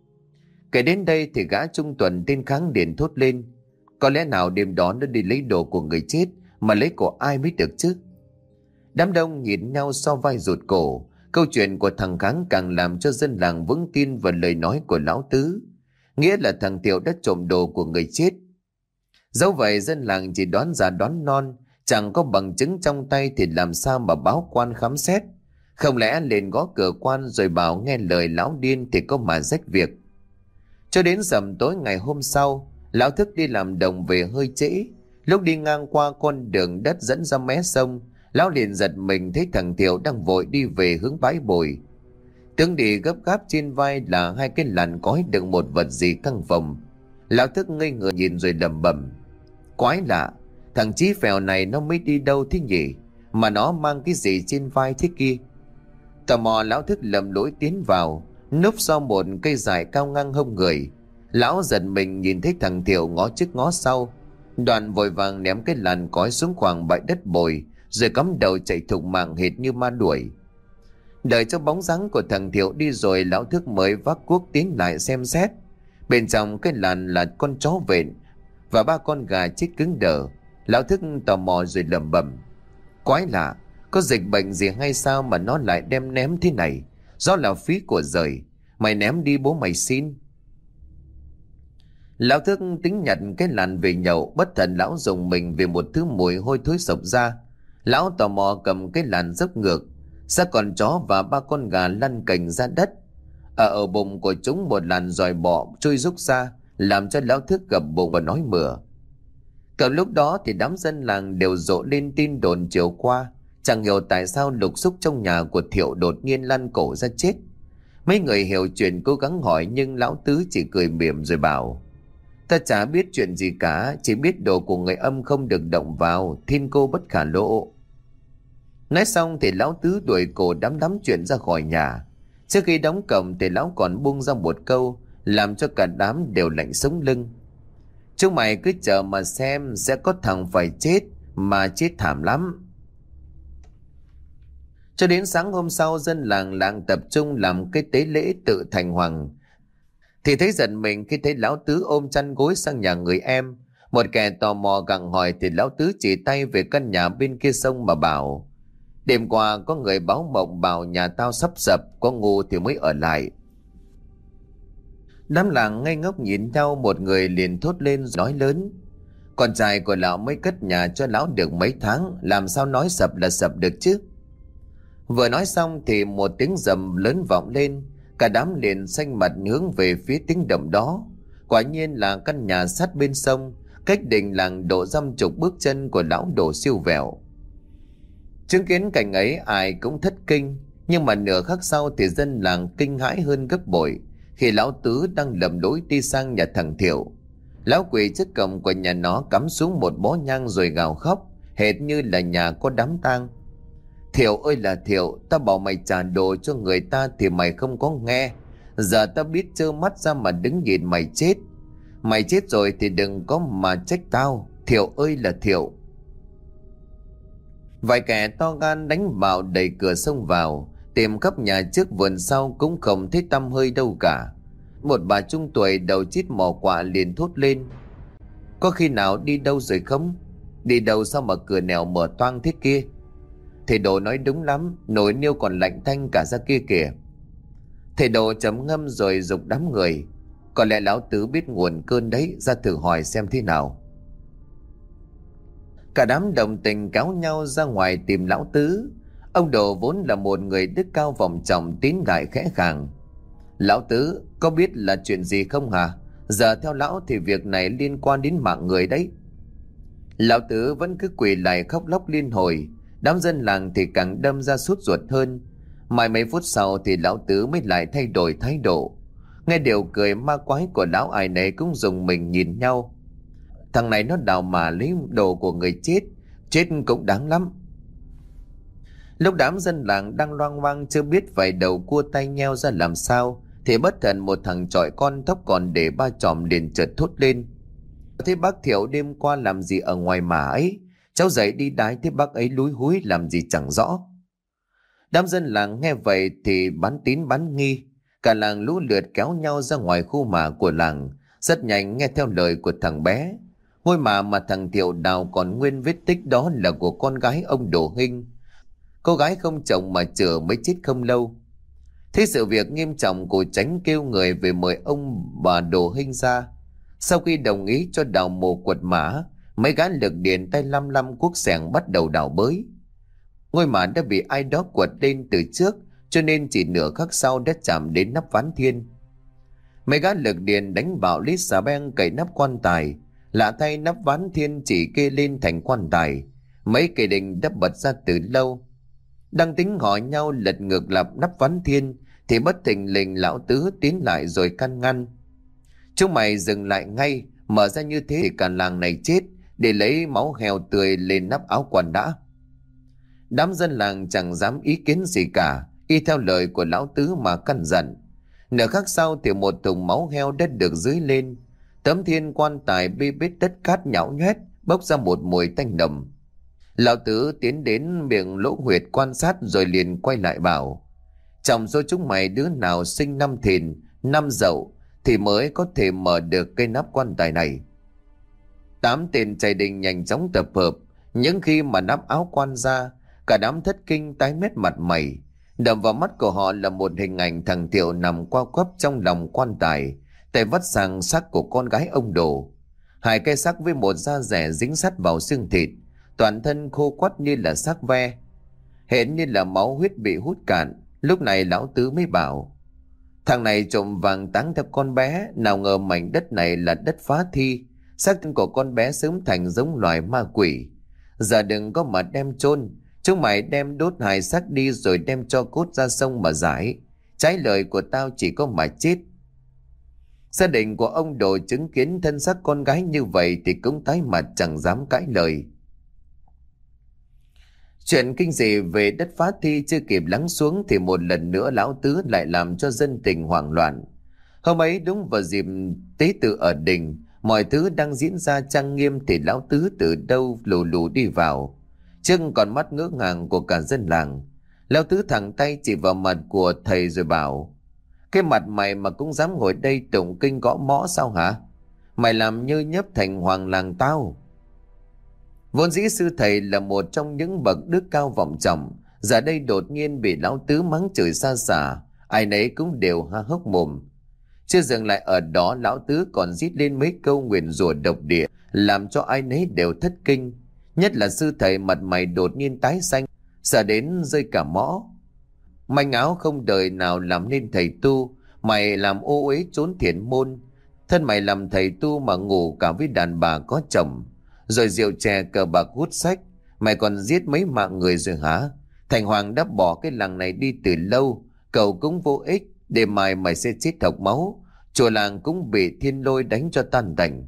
Kể đến đây thì gã Trung Tuần tên Kháng liền thốt lên. Có lẽ nào đêm đó nó đi lấy đồ của người chết, mà lấy của ai mới được chứ? Đám đông nhìn nhau so vai rụt cổ. Câu chuyện của thằng Kháng càng làm cho dân làng vững tin vào lời nói của lão Tứ, nghĩa là thằng Thiệu đã trộm đồ của người chết. Dẫu vậy dân làng chỉ đoán già đoán non, chẳng có bằng chứng trong tay thì làm sao mà báo quan khám xét. Không lẽ lên gõ cửa quan rồi bảo nghe lời lão điên thì có mà rách việc. Cho đến rằm tối ngày hôm sau, lão Thức đi làm đồng về hơi trễ. Lúc đi ngang qua con đường đất dẫn ra mé sông, lão liền giật mình thấy thằng Thiệu đang vội đi về hướng bãi bồi. Tướng đi gấp gáp, trên vai là hai cái làn cói đựng một vật gì căng phồng. Lão Thức ngây người nhìn rồi lẩm bẩm. Quái lạ, thằng Chí Phèo này nó mới đi đâu thế nhỉ? Mà nó mang cái gì trên vai thế kia? Tò mò lão Thức lầm lỗi tiến vào, núp sau một cây dài cao ngang hông người. Lão giật mình nhìn thấy thằng Thiệu ngó trước ngó sau, đoạn vội vàng ném cái làn cói xuống khoảng bãi đất bồi, rồi cắm đầu chạy thục mạng hệt như ma đuổi. Đợi cho bóng dáng của thằng Thiệu đi rồi, lão Thức mới vác cuốc tiến lại xem xét. Bên trong cái làn là con chó vện và ba con gà chết cứng đờ. Lão Thức tò mò rồi lẩm bẩm. Quái lạ, có dịch bệnh gì hay sao mà nó lại đem ném thế này? Do là phí của giời, mày ném đi bố mày xin. Lão Thức tính nhặt cái làn về nhậu, bất thần lão dùng mình về một thứ mùi hôi thối sộc ra. Lão tò mò cầm cái làn dốc ngược, xác con chó và ba con gà lăn cành ra đất. Ở ở bụng của chúng một làn giòi bọ trôi rúc ra, làm cho lão Thức gập bụng và nói mửa. Cỡ lúc đó thì đám dân làng đều rộ lên tin đồn chiều qua, chẳng hiểu tại sao Lục Xúc trong nhà của Thiệu đột nhiên lăn cổ ra chết. Mấy người hiểu chuyện cố gắng hỏi, nhưng lão Tứ chỉ cười mỉm rồi bảo: ta chả biết chuyện gì cả, chỉ biết đồ của người âm không được động vào, thiên cô bất khả lộ. Nói xong thì lão Tứ đuổi cổ đám đám chuyện ra khỏi nhà. Trước khi đóng cổng thì lão còn buông ra một câu làm cho cả đám đều lạnh sống lưng: chúng mày cứ chờ mà xem, sẽ có thằng phải chết, mà chết thảm lắm. Cho đến sáng hôm sau, dân làng làng tập trung làm cái tế lễ tự thành hoàng, thì thấy giận mình khi thấy lão Tứ ôm chăn gối sang nhà người em. Một kẻ tò mò gặng hỏi thì lão Tứ chỉ tay về căn nhà bên kia sông mà bảo: đêm qua có người báo mộng bảo nhà tao sắp sập, có ngu thì mới ở lại. Đám làng ngây ngốc nhìn nhau, một người liền thốt lên nói lớn: con trai của lão mới cất nhà cho lão được mấy tháng, làm sao nói sập là sập được chứ. Vừa nói xong thì một tiếng rầm lớn vọng lên, cả đám liền xanh mặt hướng về phía tiếng động đó. Quả nhiên là căn nhà sát bên sông, cách đình làng độ dăm chục bước chân của lão Đồ siêu vẹo. Chứng kiến cảnh ấy ai cũng thất kinh, nhưng mà nửa khắc sau thì dân làng kinh hãi hơn gấp bội khi lão Tứ đang lầm lũi đi sang nhà thằng Thiệu. Lão quỳ trước cổng của nhà nó, cắm xuống một bó nhang rồi gào khóc hệt như là nhà có đám tang: Thiệu ơi là Thiệu, ta bảo mày trả đồ cho người ta thì mày không có nghe. Giờ ta biết trơ mắt ra mà đứng nhìn mày chết. Mày chết rồi thì đừng có mà trách tao. Thiệu ơi là Thiệu. Vài kẻ to gan đánh vào, đẩy cửa xông vào, tìm khắp nhà trước vườn sau cũng không thấy tăm hơi đâu cả. Một bà trung tuổi đầu chít mò quạ liền thốt lên: có khi nào đi đâu rồi không? Đi đâu sao mà cửa nẻo mở toang thế kia? Thầy Đồ nói đúng lắm, nồi niêu còn lạnh tanh cả ra kia kìa. Thầy Đồ chấm ngâm rồi giục đám người: có lẽ lão Tứ biết nguồn cơn đấy, ra thử hỏi xem thế nào. Cả đám đồng tình kéo nhau ra ngoài tìm lão Tứ. Ông Đồ vốn là một người đức cao vọng trọng, tín ngại khẽ khàng: lão Tứ, có biết là chuyện gì không hả? Giờ theo lão thì việc này liên quan đến mạng người đấy. Lão Tứ vẫn cứ quỳ lại khóc lóc liên hồi. Đám dân làng thì càng đâm ra sốt ruột hơn. Mãi mấy phút sau thì lão Tứ mới lại thay đổi thái độ. Nghe điều cười ma quái của lão, ai nấy cũng dùng mình nhìn nhau. Thằng này nó đào mà lấy đồ của người chết, chết cũng đáng lắm. Lúc đám dân làng đang loang loang chưa biết vài đầu cua tay nheo ra làm sao, thì bất thần một thằng chọi con tóc còn để ba chòm liền chợt thốt lên: thế bác Thiệu đêm qua làm gì ở ngoài mà ấy? Cháu dậy đi đái thấy bác ấy lúi húi làm gì chẳng rõ. Đám dân làng nghe vậy thì bán tín bán nghi. Cả làng lũ lượt kéo nhau ra ngoài khu mả của làng. Rất nhanh nghe theo lời của thằng bé. Ngôi mả mà thằng Thiệu đào còn nguyên vết tích đó là của con gái ông Đồ Hinh. Cô gái không chồng mà chữa mới chết không lâu. Thế sự việc nghiêm trọng, cô Tránh kêu người về mời ông bà Đồ Hinh ra. Sau khi đồng ý cho đào mồ quật mả, mấy gã lực điện tay lăm lăm cuốc xẻng bắt đầu đào bới. Ngôi mả đã bị ai đó quật lên từ trước, cho nên chỉ nửa khắc sau đã chạm đến nắp ván thiên. Mấy gã lực điện đánh vào lít xà beng cậy nắp quan tài. Lạ thay, nắp ván thiên chỉ kê lên thành quan tài. Mấy cây đình đã bật ra từ lâu. Đang tính hỏi nhau lật ngược lập nắp ván thiên thì bất thình lình lão Tứ tiến lại rồi can ngăn: chúng mày dừng lại ngay, mở ra như thế thì cả làng này chết, để lấy máu heo tươi lên nắp áo quần đã. Đám dân làng chẳng dám ý kiến gì cả, y theo lời của lão Tứ mà căn dặn. Nửa khắc sau thì một thùng máu heo đã được dưới lên. Tấm thiên quan tài bê bết đất cát nhão nhoét, bốc ra một mùi tanh nồng. Lão Tứ tiến đến miệng lỗ huyệt quan sát rồi liền quay lại bảo: trong số chúng mày đứa nào sinh năm Thìn, năm Dậu thì mới có thể mở được cây nắp quan tài này. Tám tên trai đình nhanh chóng tập hợp. Những khi mà nắp áo quan ra, cả đám thất kinh tái mét mặt mày. Đập vào mắt của họ là một hình ảnh thằng Thiệu nằm qua quắp trong lòng quan tài, tay vắt sang xác của con gái ông Đồ. Hai cây xác với một da rẻ dính sắt vào xương thịt, toàn thân khô quắt như là xác ve, hệt như là máu huyết bị hút cạn. Lúc này lão Tứ mới bảo: Thằng này trộm vàng táng theo con bé, nào ngờ mảnh đất này là đất phá thi. Xác thân của con bé sớm thành giống loài ma quỷ. Giờ đừng có mà đem chôn, chúng mày đem đốt hài xác đi rồi đem cho cốt ra sông mà giải. Trái lời của tao chỉ có mà chết. Gia đình của ông Đồ chứng kiến thân xác con gái như vậy thì cũng tái mặt chẳng dám cãi lời. Chuyện kinh dị về đất phá thi chưa kịp lắng xuống thì một lần nữa lão Tứ lại làm cho dân tình hoảng loạn. Hôm ấy đúng vào dịp tế tự ở đình, mọi thứ đang diễn ra trang nghiêm thì lão Tứ từ đâu lù lù đi vào. Trưng còn mắt ngỡ ngàng của cả dân làng. Lão Tứ thẳng tay chỉ vào mặt của thầy rồi bảo: cái mặt mày mà cũng dám ngồi đây tụng kinh gõ mõ sao hả? Mày làm như nhấp thành hoàng làng tao. Vốn dĩ sư thầy là một trong những bậc đức cao vọng trọng, giờ đây đột nhiên bị lão Tứ mắng chửi xa xả, ai nấy cũng đều há hốc mồm. Chưa dừng lại ở đó, lão Tứ còn rít lên mấy câu nguyền rủa độc địa, làm cho ai nấy đều thất kinh. Nhất là sư thầy mặt mày đột nhiên tái xanh, sợ đến rơi cả mõ. Manh áo không đời nào làm nên thầy tu, mày làm ô uế trốn thiền môn. Thân mày làm thầy tu mà ngủ cả với đàn bà có chồng, rồi rượu chè cờ bạc hút sách, mày còn giết mấy mạng người rồi hả? Thành Hoàng đã bỏ cái làng này đi từ lâu, cầu cũng vô ích, để mai mày sẽ chết học máu, chùa làng cũng bị thiên lôi đánh cho tan tành.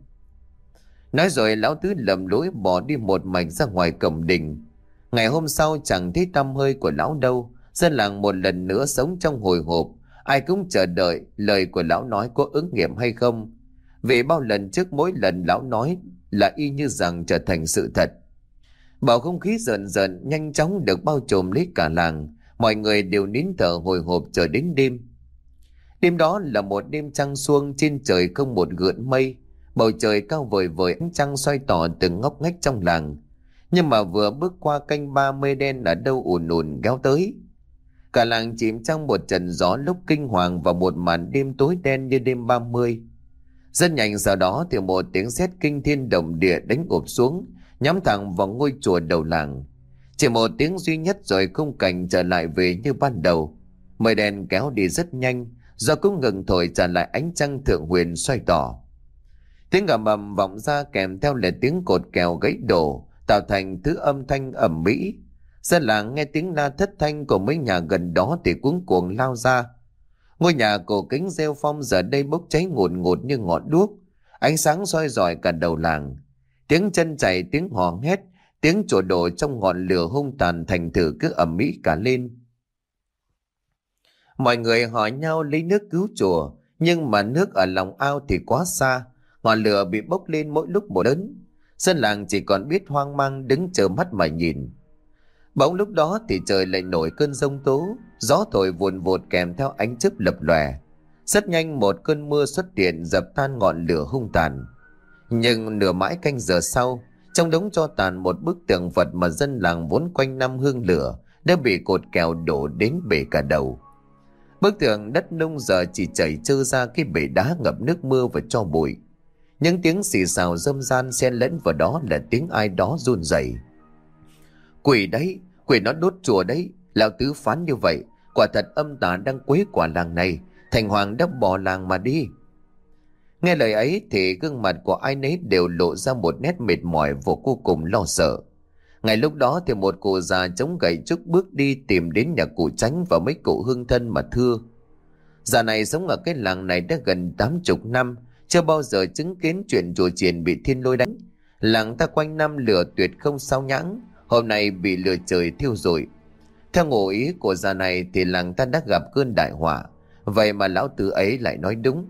Nói rồi lão Tứ lầm lỗi bỏ đi một mạch ra ngoài cổng đình. Ngày hôm sau chẳng thấy tăm hơi của lão đâu, dân làng một lần nữa sống trong hồi hộp, ai cũng chờ đợi lời của lão nói có ứng nghiệm hay không. Vì bao lần trước mỗi lần lão nói là y như rằng trở thành sự thật. Bầu không khí rợn rợn nhanh chóng được bao trùm lấy cả làng, mọi người đều nín thở hồi hộp chờ đến đêm. Đêm đó là một đêm trăng xuông, trên trời không một gợn mây, bầu trời cao vời vời, ánh trăng xoay tỏ từng ngóc ngách trong làng. Nhưng mà vừa bước qua canh ba, mây đen ở đâu ùn ùn kéo tới. Cả làng chìm trong một trận gió lúc kinh hoàng và một màn đêm tối đen như đêm ba mươi. Rất nhanh sau đó thì một tiếng sét kinh thiên động địa đánh ụp xuống, nhắm thẳng vào ngôi chùa đầu làng. Chỉ một tiếng duy nhất rồi khung cảnh trở lại về như ban đầu. Mây đen kéo đi rất nhanh, gió cũng ngừng thổi trả lại ánh trăng thượng huyền xoay tỏ. Tiếng ầm ầm vọng ra kèm theo là tiếng cột kèo gãy đổ, tạo thành thứ âm thanh ầm ĩ. Dân làng nghe tiếng la thất thanh của mấy nhà gần đó thì cuống cuồng lao ra. Ngôi nhà cổ kính rêu phong giờ đây bốc cháy ngùn ngụt như ngọn đuốc, ánh sáng soi rọi cả đầu làng. Tiếng chân chạy, tiếng hò hét, tiếng chùa đổ trong ngọn lửa hung tàn thành thử cứ ầm ĩ cả lên. Mọi người hỏi nhau lấy nước cứu chùa, nhưng mà nước ở lòng ao thì quá xa, ngọn lửa bị bốc lên mỗi lúc một lớn. Dân làng chỉ còn biết hoang mang đứng chờ mắt mà nhìn. Bỗng lúc đó thì trời lại nổi cơn giông tố, gió thổi vùn vụt kèm theo ánh chớp lập lòe. Rất nhanh một cơn mưa xuất hiện dập tan ngọn lửa hung tàn. Nhưng nửa mãi canh giờ sau, trong đống tro tàn một bức tượng Phật mà dân làng vốn quanh năm hương lửa đã bị cột kèo đổ đến bể cả đầu. Bức tượng đất nung giờ chỉ chảy trơ ra cái bể đá ngập nước mưa và tro bụi. Những tiếng xì xào râm ran xen lẫn vào đó là tiếng ai đó run rẩy. Quỷ đấy, quỷ nó đốt chùa đấy, lão Tứ phán như vậy, quả thật âm tà đang quấy quả làng này, Thành Hoàng đã bỏ làng mà đi. Nghe lời ấy thì gương mặt của ai nấy đều lộ ra một nét mệt mỏi vô vô cùng lo sợ. Ngay lúc đó thì một cụ già chống gậy trúc bước đi tìm đến nhà cụ Chánh và mấy cụ hương thân mà thưa. Già này sống ở cái làng này đã gần tám chục năm, chưa bao giờ chứng kiến chuyện chùa chiền bị thiên lôi đánh. Làng ta quanh năm lửa tuyệt không sao nhãng, hôm nay bị lửa trời thiêu rụi. Theo ngụ ý của già này thì làng ta đã gặp cơn đại họa, vậy mà lão Tứ ấy lại nói đúng.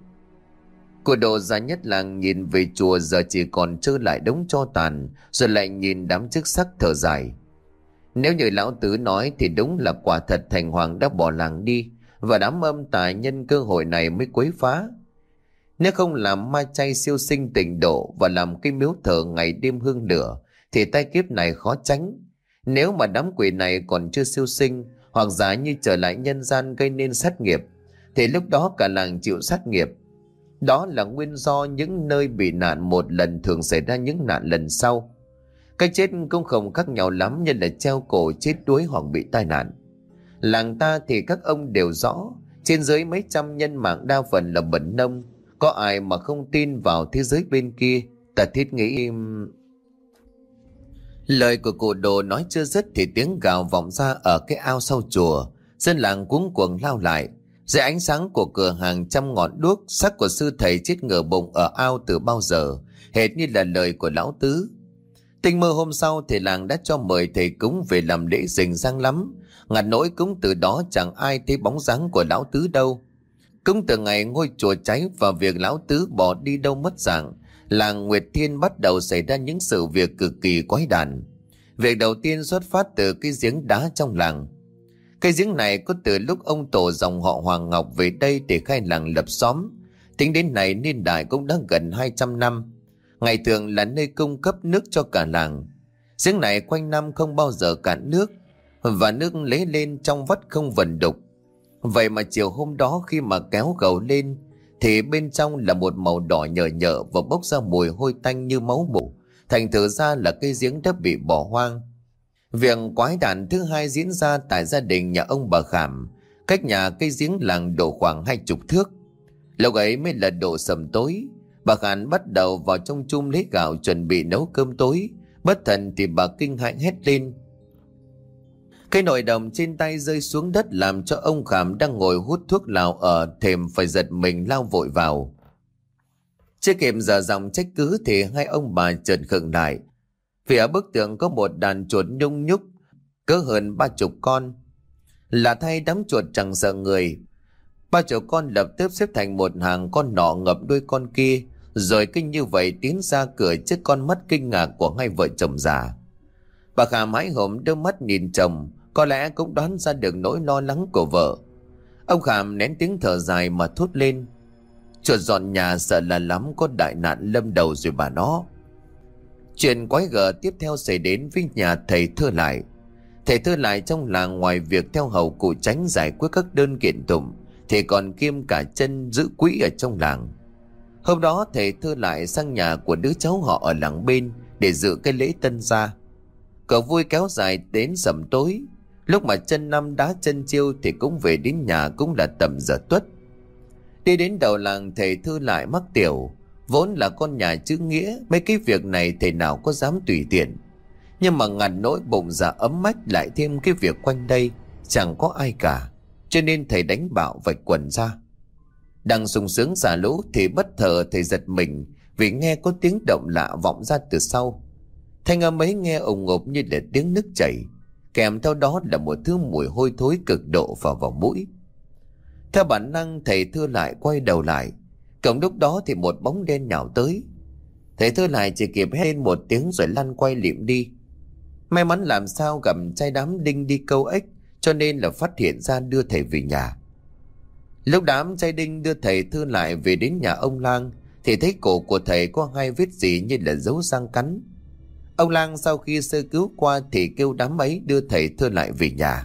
Cụ Đồ già nhất làng nhìn về chùa giờ chỉ còn trơ lại đống tro tàn, rồi lại nhìn đám chức sắc thở dài. Nếu như lão Tứ nói thì đúng là quả thật Thành Hoàng đã bỏ làng đi, và đám âm tà nhân cơ hội này mới quấy phá. Nếu không làm ma chay siêu sinh tịnh độ và làm cái miếu thờ ngày đêm hương lửa thì tai kiếp này khó tránh. Nếu mà đám quỷ này còn chưa siêu sinh, hoặc giả như trở lại nhân gian gây nên sát nghiệp, thì lúc đó cả làng chịu sát nghiệp. Đó là nguyên do những nơi bị nạn một lần thường xảy ra những nạn lần sau. Cái chết cũng không khác nhau lắm, như là treo cổ, chết đuối hoặc bị tai nạn. Làng ta thì các ông đều rõ, Trên dưới mấy trăm nhân mạng đa phần là bẩn nông. Có ai mà không tin vào thế giới bên kia? Ta thiết nghĩ... Lời của cụ Đồ nói chưa dứt thì tiếng gào vọng ra ở cái ao sau chùa. Dân làng cuống cuồng lao lại. Dưới ánh sáng của cửa hàng trăm ngọn đuốc, xác của sư thầy chết ngửa bụng ở ao từ bao giờ, hệt như là lời của lão tứ. Tinh mơ hôm sau thì làng đã cho mời thầy cúng về làm lễ rình rang lắm. Ngặt nỗi cũng từ đó chẳng ai thấy bóng dáng của lão tứ đâu. Cũng từ ngày ngôi chùa cháy và việc lão tứ bỏ đi đâu mất dạng, làng Nguyệt Thiên bắt đầu xảy ra những sự việc cực kỳ quái đản. Việc đầu tiên xuất phát từ cái giếng đá trong làng. Cái giếng này có từ lúc ông tổ dòng họ Hoàng Ngọc về đây để khai làng lập xóm. Tính đến nay niên đại cũng đã gần hai trăm năm. Ngày thường là nơi cung cấp nước cho cả làng. Giếng này quanh năm không bao giờ cạn nước, và nước lấy lên trong vắt không vần đục. Vậy mà chiều hôm đó khi mà kéo gầu lên thì bên trong là một màu đỏ nhờ nhợ và bốc ra mùi hôi tanh như máu mủ. Thành thử ra là cái giếng đã bị bỏ hoang. Việc quái đản thứ hai diễn ra tại gia đình nhà ông bà Khảm, cách nhà cây giếng làng độ khoảng hai chục thước. Lúc ấy mới là độ sầm tối. Bà Khảm bắt đầu vào trong chum lấy gạo chuẩn bị nấu cơm tối. Bất thần thì bà kinh hãi hét lên. Cái nồi đồng trên tay rơi xuống đất làm cho ông Khảm đang ngồi hút thuốc lào ở thềm phải giật mình lao vội vào. Chưa kịp giờ dòng trách cứ thì hai ông bà chợt khựng lại. Vì ở bức tường có một đàn chuột nhung nhúc cỡ hơn ba chục con. Lạ thay đám chuột chẳng sợ người. Ba chục con lập tức xếp thành một hàng, con nọ ngập đuôi con kia, rồi kinh như vậy tiến ra cửa trước con mắt kinh ngạc của hai vợ chồng già. Bà Khảm hãi hổm đưa mắt nhìn chồng, có lẽ cũng đoán ra được nỗi lo lắng của vợ. Ông Khảm nén tiếng thở dài mà thốt lên. Chuột dọn nhà sợ là lắm có đại nạn lâm đầu rồi bà nó. Chuyện quái gở tiếp theo xảy đến với nhà thầy Thơ Lại. Thầy Thơ Lại trong làng ngoài việc theo hầu cụ Chánh giải quyết các đơn kiện tụng thì còn kiêm cả chân giữ quỹ ở trong làng. Hôm đó thầy Thơ Lại sang nhà của đứa cháu họ ở làng bên để dự cái lễ tân gia. Cậu vui kéo dài đến sầm tối. Lúc mà chân năm đá chân chiêu thì cũng về đến nhà cũng là tầm giờ tuất. Đi đến đầu làng thầy Thư Lại mắc tiểu. Vốn là con nhà chữ nghĩa, mấy cái việc này thầy nào có dám tùy tiện. Nhưng mà ngặt nỗi bụng dạ ấm mách lại thêm cái việc quanh đây chẳng có ai cả, cho nên thầy đánh bạo vạch quần ra. Đang sung sướng xả lũ thì bất ngờ thầy giật mình vì nghe có tiếng động lạ vọng ra từ sau. Thanh âm ấy nghe ồn ộp như là tiếng nước chảy, kèm theo đó là một thứ mùi hôi thối cực độ vào vào mũi. Theo bản năng thầy Thưa Lại quay đầu lại. Cộng lúc đó thì một bóng đen nhào tới. Thầy Thưa Lại chỉ kịp hét lên một tiếng rồi lăn quay liệm đi. May mắn làm sao gặp trai đám đinh đi câu ếch, cho nên là phát hiện ra đưa thầy về nhà. Lúc đám trai đinh đưa thầy Thưa Lại về đến nhà ông Lang thì thấy cổ của thầy có hai vết gì như là dấu răng cắn. Ông Lang sau khi sơ cứu qua thì kêu đám ấy đưa thầy Thưa Lại về nhà.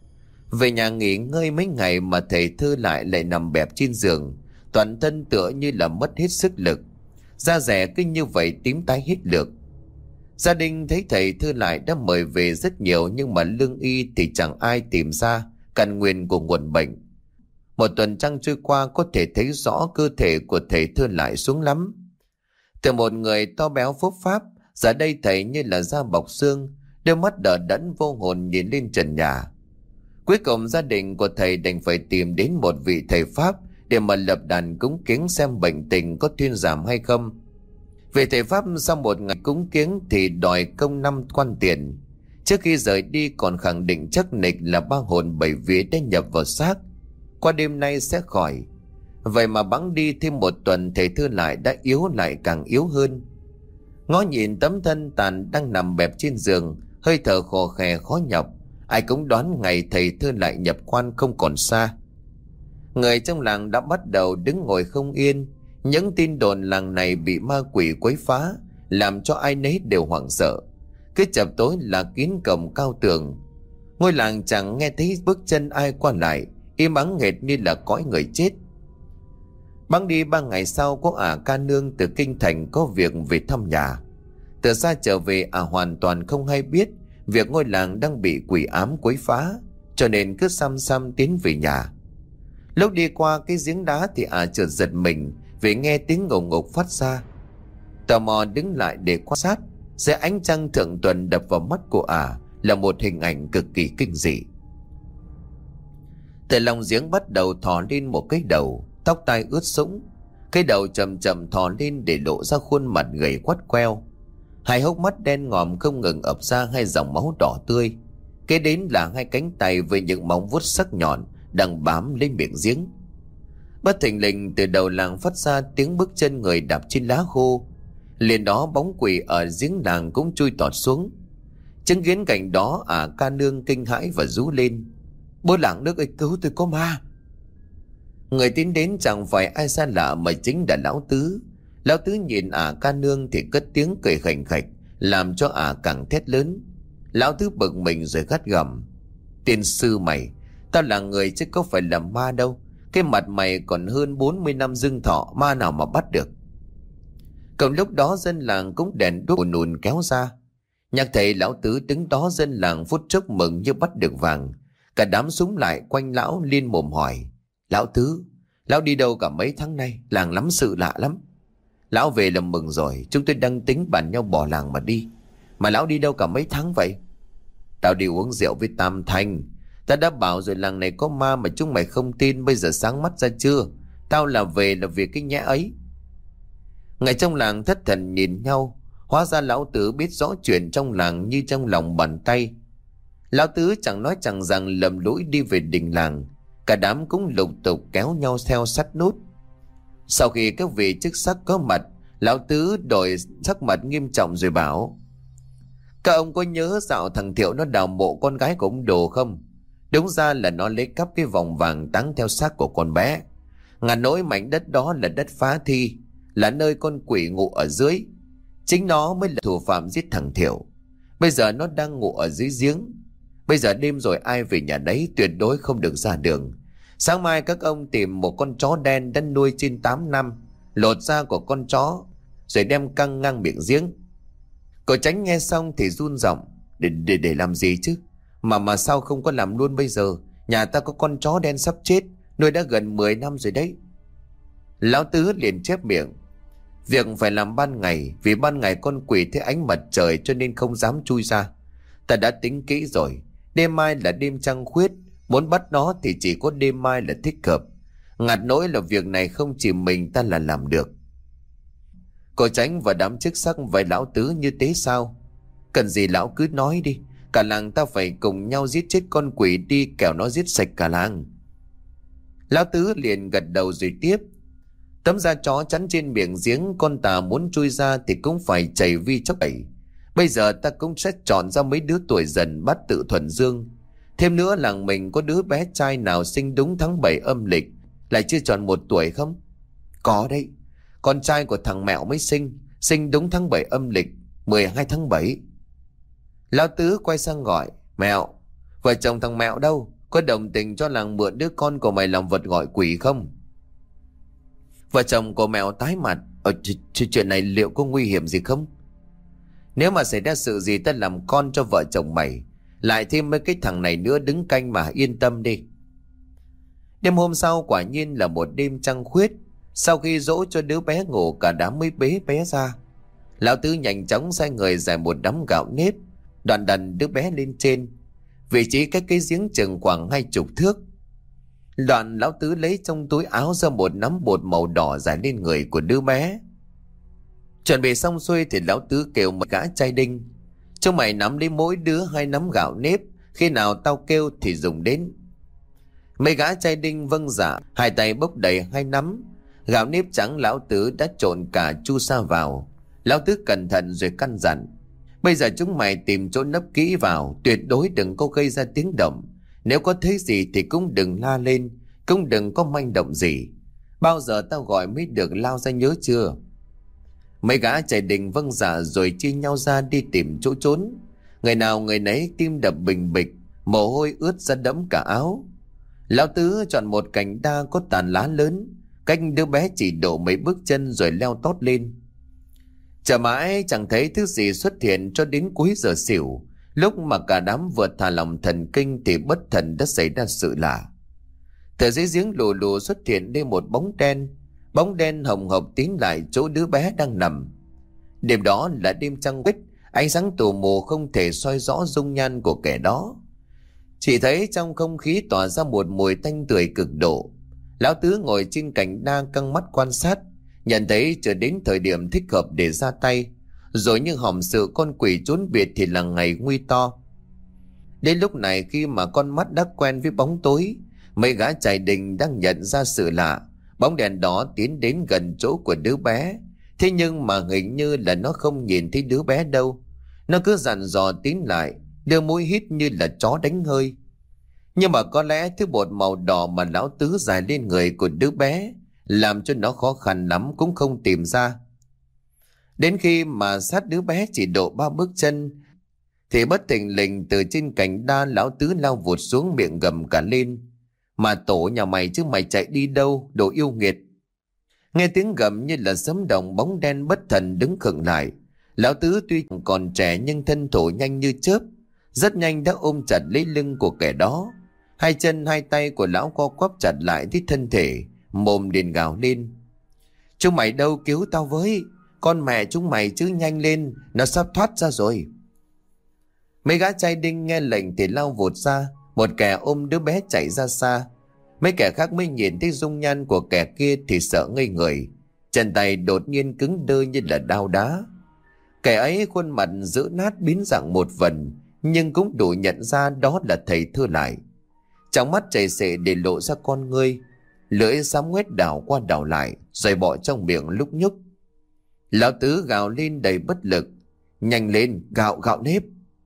Về nhà nghỉ ngơi mấy ngày mà thầy Thưa Lại lại nằm bẹp trên giường, toàn thân tựa như là mất hết sức lực, da dẻ cứ như vậy tím tái hết được. Gia đình thấy thầy Thưa Lại đã mời về rất nhiều, nhưng mà lương y thì chẳng ai tìm ra căn nguyên của nguồn bệnh. Một tuần trăng trôi qua có thể thấy rõ cơ thể của thầy Thưa Lại xuống lắm. Từ một người to béo phốp pháp, giờ đây thầy như là da bọc xương, đôi mắt đờ đẫn vô hồn nhìn lên trần nhà. Cuối cùng gia đình của thầy đành phải tìm đến một vị thầy Pháp để mà lập đàn cúng kiến xem bệnh tình có thuyên giảm hay không. Vị thầy Pháp sau một ngày cúng kiến thì đòi công năm quan tiền. Trước khi rời đi còn khẳng định chắc nịch là ba hồn bảy vía đã nhập vào xác, qua đêm nay sẽ khỏi. Vậy mà bẵng đi thêm một tuần, thầy Thưa Lại đã yếu lại càng yếu hơn. Ngó nhìn tấm thân tàn đang nằm bẹp trên giường, hơi thở khò khè khó nhọc, ai cũng đoán ngày thầy Thưa Lại nhập quan không còn xa. Người trong làng đã bắt đầu đứng ngồi không yên. Những tin đồn làng này bị ma quỷ quấy phá làm cho ai nấy đều hoảng sợ. Cứ chập tối là kín cổng cao tường. Ngôi làng chẳng nghe thấy bước chân ai qua lại, im ắng nghẹt như là cõi người chết. Bẵng đi ba ngày sau, có ả ca nương từ kinh thành có việc về thăm nhà. Từ xa trở về, ả hoàn toàn không hay biết việc ngôi làng đang bị quỷ ám quấy phá, cho nên cứ xăm xăm tiến về nhà. Lúc đi qua cái giếng đá thì ả chợt giật mình vì nghe tiếng ngầu ngục phát ra. Tò mò đứng lại để quan sát, dưới ánh trăng thượng tuần đập vào mắt của ả là một hình ảnh cực kỳ kinh dị. Từ lòng giếng bắt đầu thò lên một cái đầu, tóc tai ướt sũng. Cái đầu chậm chậm thò lên để lộ ra khuôn mặt gầy quắt queo. Hai hốc mắt đen ngòm không ngừng ập ra hai dòng máu đỏ tươi. Kế đến là hai cánh tay với những móng vuốt sắc nhọn đang bám lên miệng giếng. Bất thình lình từ đầu làng phát ra tiếng bước chân người đạp trên lá khô. Liền đó bóng quỷ ở giếng làng cũng chui tọt xuống. Chứng kiến cảnh đó, ả ca nương kinh hãi và rú lên: "Bố làng nước ơi, cứu tôi, có ma!" Người tiến đến chẳng phải ai xa lạ mà chính là lão Tứ. Lão Tứ nhìn ả ca nương thì cất tiếng cười khành khạch, làm cho ả càng thét lớn. Lão Tứ bực mình rồi gắt gầm: "Tiên sư mày, tao là người chứ có phải là ma đâu. Cái mặt mày còn hơn bốn mươi năm dương thọ, ma nào mà bắt được." Cộng lúc đó dân làng cũng đèn đuốc ùn ùn kéo ra. Nhạc thầy lão Tứ đứng đó, dân làng phút chốc mừng như bắt được vàng. Cả đám súng lại quanh lão liên mồm hỏi: "Lão Tứ, lão đi đâu cả mấy tháng nay? Làng lắm sự lạ lắm." "Lão về là mừng rồi, chúng tôi đang tính bàn nhau bỏ làng mà đi. Mà lão đi đâu cả mấy tháng vậy?" "Tao đi uống rượu với Tam Thanh. Ta đã bảo rồi, làng này có ma mà chúng mày không tin, bây giờ sáng mắt ra chưa? Tao là về là vì cái nhẽ ấy." Người trong làng thất thần nhìn nhau. Hóa ra lão Tứ biết rõ chuyện trong làng như trong lòng bàn tay. Lão Tứ chẳng nói chẳng rằng lầm lũi đi về đình làng. Cả đám cũng lục tục kéo nhau theo sát nút. Sau khi các vị chức sắc có mặt, lão Tứ đổi sắc mặt nghiêm trọng rồi bảo: "Các ông có nhớ dạo thằng Thiệu nó đào mộ con gái của ông Đồ không? Đúng ra là nó lấy cắp cái vòng vàng táng theo xác của con bé. Ngàn nỗi mảnh đất đó là đất phá thi, là nơi con quỷ ngụ ở dưới. Chính nó mới là thủ phạm giết thằng Thiệu. Bây giờ nó đang ngủ ở dưới giếng. Bây giờ đêm rồi, ai về nhà đấy, tuyệt đối không được ra đường. Sáng mai các ông tìm một con chó đen đã nuôi trên tám năm, lột da của con chó rồi đem căng ngang miệng giếng." Cậu Tránh nghe xong thì run giọng: để, để để làm gì chứ? Mà mà sao không có làm luôn bây giờ? Nhà ta có con chó đen sắp chết, nuôi đã gần mười năm rồi đấy." Lão Tứ liền chép miệng: "Việc phải làm ban ngày, vì ban ngày con quỷ thấy ánh mặt trời cho nên không dám chui ra. Ta đã tính kỹ rồi, đêm mai là đêm trăng khuyết, muốn bắt nó thì chỉ có đêm mai là thích hợp. Ngặt nỗi là việc này không chỉ mình ta là làm được." Cô Tránh và đám chức sắc với lão Tứ như thế sao? Cần gì lão cứ nói đi, cả làng ta phải cùng nhau giết chết con quỷ đi, kẻo nó giết sạch cả làng. Lão Tứ liền gật đầu rồi tiếp: "Tấm da chó chắn trên miệng giếng, con tà muốn chui ra thì cũng phải chảy vi chốc ấy. Bây giờ ta cũng sẽ chọn ra mấy đứa tuổi dần bắt tự thuần dương. Thêm nữa, làng mình có đứa bé trai nào sinh đúng tháng bảy âm lịch lại chưa tròn một tuổi không?" "Có đấy, con trai của thằng Mẹo mới sinh, sinh đúng tháng bảy âm lịch, mười hai tháng bảy. Lão Tứ quay sang gọi: "Mẹo, vợ chồng thằng Mẹo đâu? Có đồng tình cho làng mượn đứa con của mày làm vật gọi quỷ không?" Vợ chồng của Mẹo tái mặt: "Ở chuyện này liệu có nguy hiểm gì không?" "Nếu mà xảy ra sự gì ta làm con cho vợ chồng mày, lại thêm mấy cái thằng này nữa đứng canh mà, yên tâm đi." Đêm hôm sau quả nhiên là một đêm trăng khuyết. Sau khi dỗ cho đứa bé ngủ, cả đám mới bế bé ra. Lão Tứ nhanh chóng sai người giải một đám gạo nếp, đoạn đặt đứa bé lên trên, vị trí cách cái giếng chừng khoảng hai chục thước. Đoạn lão Tứ lấy trong túi áo ra một nắm bột màu đỏ rải lên người của đứa bé. Chuẩn bị xong xuôi thì lão Tứ kêu một gã trai đinh: "Chúng mày nắm lấy mỗi đứa hai nắm gạo nếp, khi nào tao kêu thì dùng đến." Mấy gã trai đinh vâng dạ, hai tay bốc đầy hai nắm gạo nếp trắng. Lão Tứ đã trộn cả chu sa vào. Lão Tứ cẩn thận rồi căn dặn: "Bây giờ chúng mày tìm chỗ nấp kỹ vào, tuyệt đối đừng có gây ra tiếng động. Nếu có thấy gì thì cũng đừng la lên, cũng đừng có manh động gì. Bao giờ tao gọi mới được lao ra, nhớ chưa?" Mấy gã trai đinh vâng dạ rồi chia nhau ra đi tìm chỗ trốn. Người nào người nấy tim đập bình bịch, mồ hôi ướt ra đẫm cả áo. Lão Tứ chọn một cành đa có tàn lá lớn, cách đứa bé chỉ độ mấy bước chân rồi leo tót lên. Chờ mãi chẳng thấy thứ gì xuất hiện cho đến cuối giờ xỉu. Lúc mà cả đám vừa thả lòng thần kinh thì bất thần đã xảy ra sự lạ. Từ dưới giếng lù lù xuất hiện lên một bóng đen. Bóng đen hồng hộc tiến lại chỗ đứa bé đang nằm. Đêm đó là đêm trăng khuyết, ánh sáng tù mù không thể soi rõ dung nhan của kẻ đó. Chỉ thấy trong không khí tỏa ra một mùi tanh tưởi cực độ. Lão Tứ ngồi trên cành đa căng mắt quan sát, nhận thấy chưa đến thời điểm thích hợp để ra tay. Rồi như hỏng sự con quỷ trốn biệt thì là ngày nguy to. Đến lúc này khi mà con mắt đã quen với bóng tối, mấy gã chài đình đang nhận ra sự lạ. Bóng đèn đó tiến đến gần chỗ của đứa bé. Thế nhưng mà hình như là nó không nhìn thấy đứa bé đâu. Nó cứ dặn dò tiến lại, đưa mũi hít như là chó đánh hơi. Nhưng mà có lẽ thứ bột màu đỏ mà lão Tứ rải lên người của đứa bé làm cho nó khó khăn lắm cũng không tìm ra. Đến khi mà sát đứa bé chỉ độ ba bước chân thì bất thình lình từ trên cành đa lão Tứ lao vụt xuống, miệng gầm cả lên: "Mà tổ nhà mày chứ mày chạy đi đâu, đồ yêu nghiệt!" Nghe tiếng gầm như là sấm động, bóng đen bất thần đứng khựng lại. Lão Tứ tuy còn trẻ nhưng thân thủ nhanh như chớp, rất nhanh đã ôm chặt lấy lưng của kẻ đó. Hai chân hai tay của lão co quắp chặt lại với thân thể, mồm liền gào lên: "Chúng mày đâu, cứu tao với! Con mẹ chúng mày chứ, nhanh lên, nó sắp thoát ra rồi!" Mấy gã trai đinh nghe lệnh thì lao vụt ra. Một kẻ ôm đứa bé chạy ra xa. Mấy kẻ khác mới nhìn thấy dung nhan của kẻ kia thì sợ ngây người. Chân tay đột nhiên cứng đơ như là đao đá. Kẻ ấy khuôn mặt dữ nát biến dạng một vần, nhưng cũng đủ nhận ra đó là thầy Thư Lại. Trong mắt chảy xệ để lộ ra con ngươi, lưỡi xám ngoét đảo qua đảo lại rồi bỏ trong miệng lúc nhúc. Lão Tứ gào lên đầy bất lực: "Nhanh lên, gạo gạo nếp!"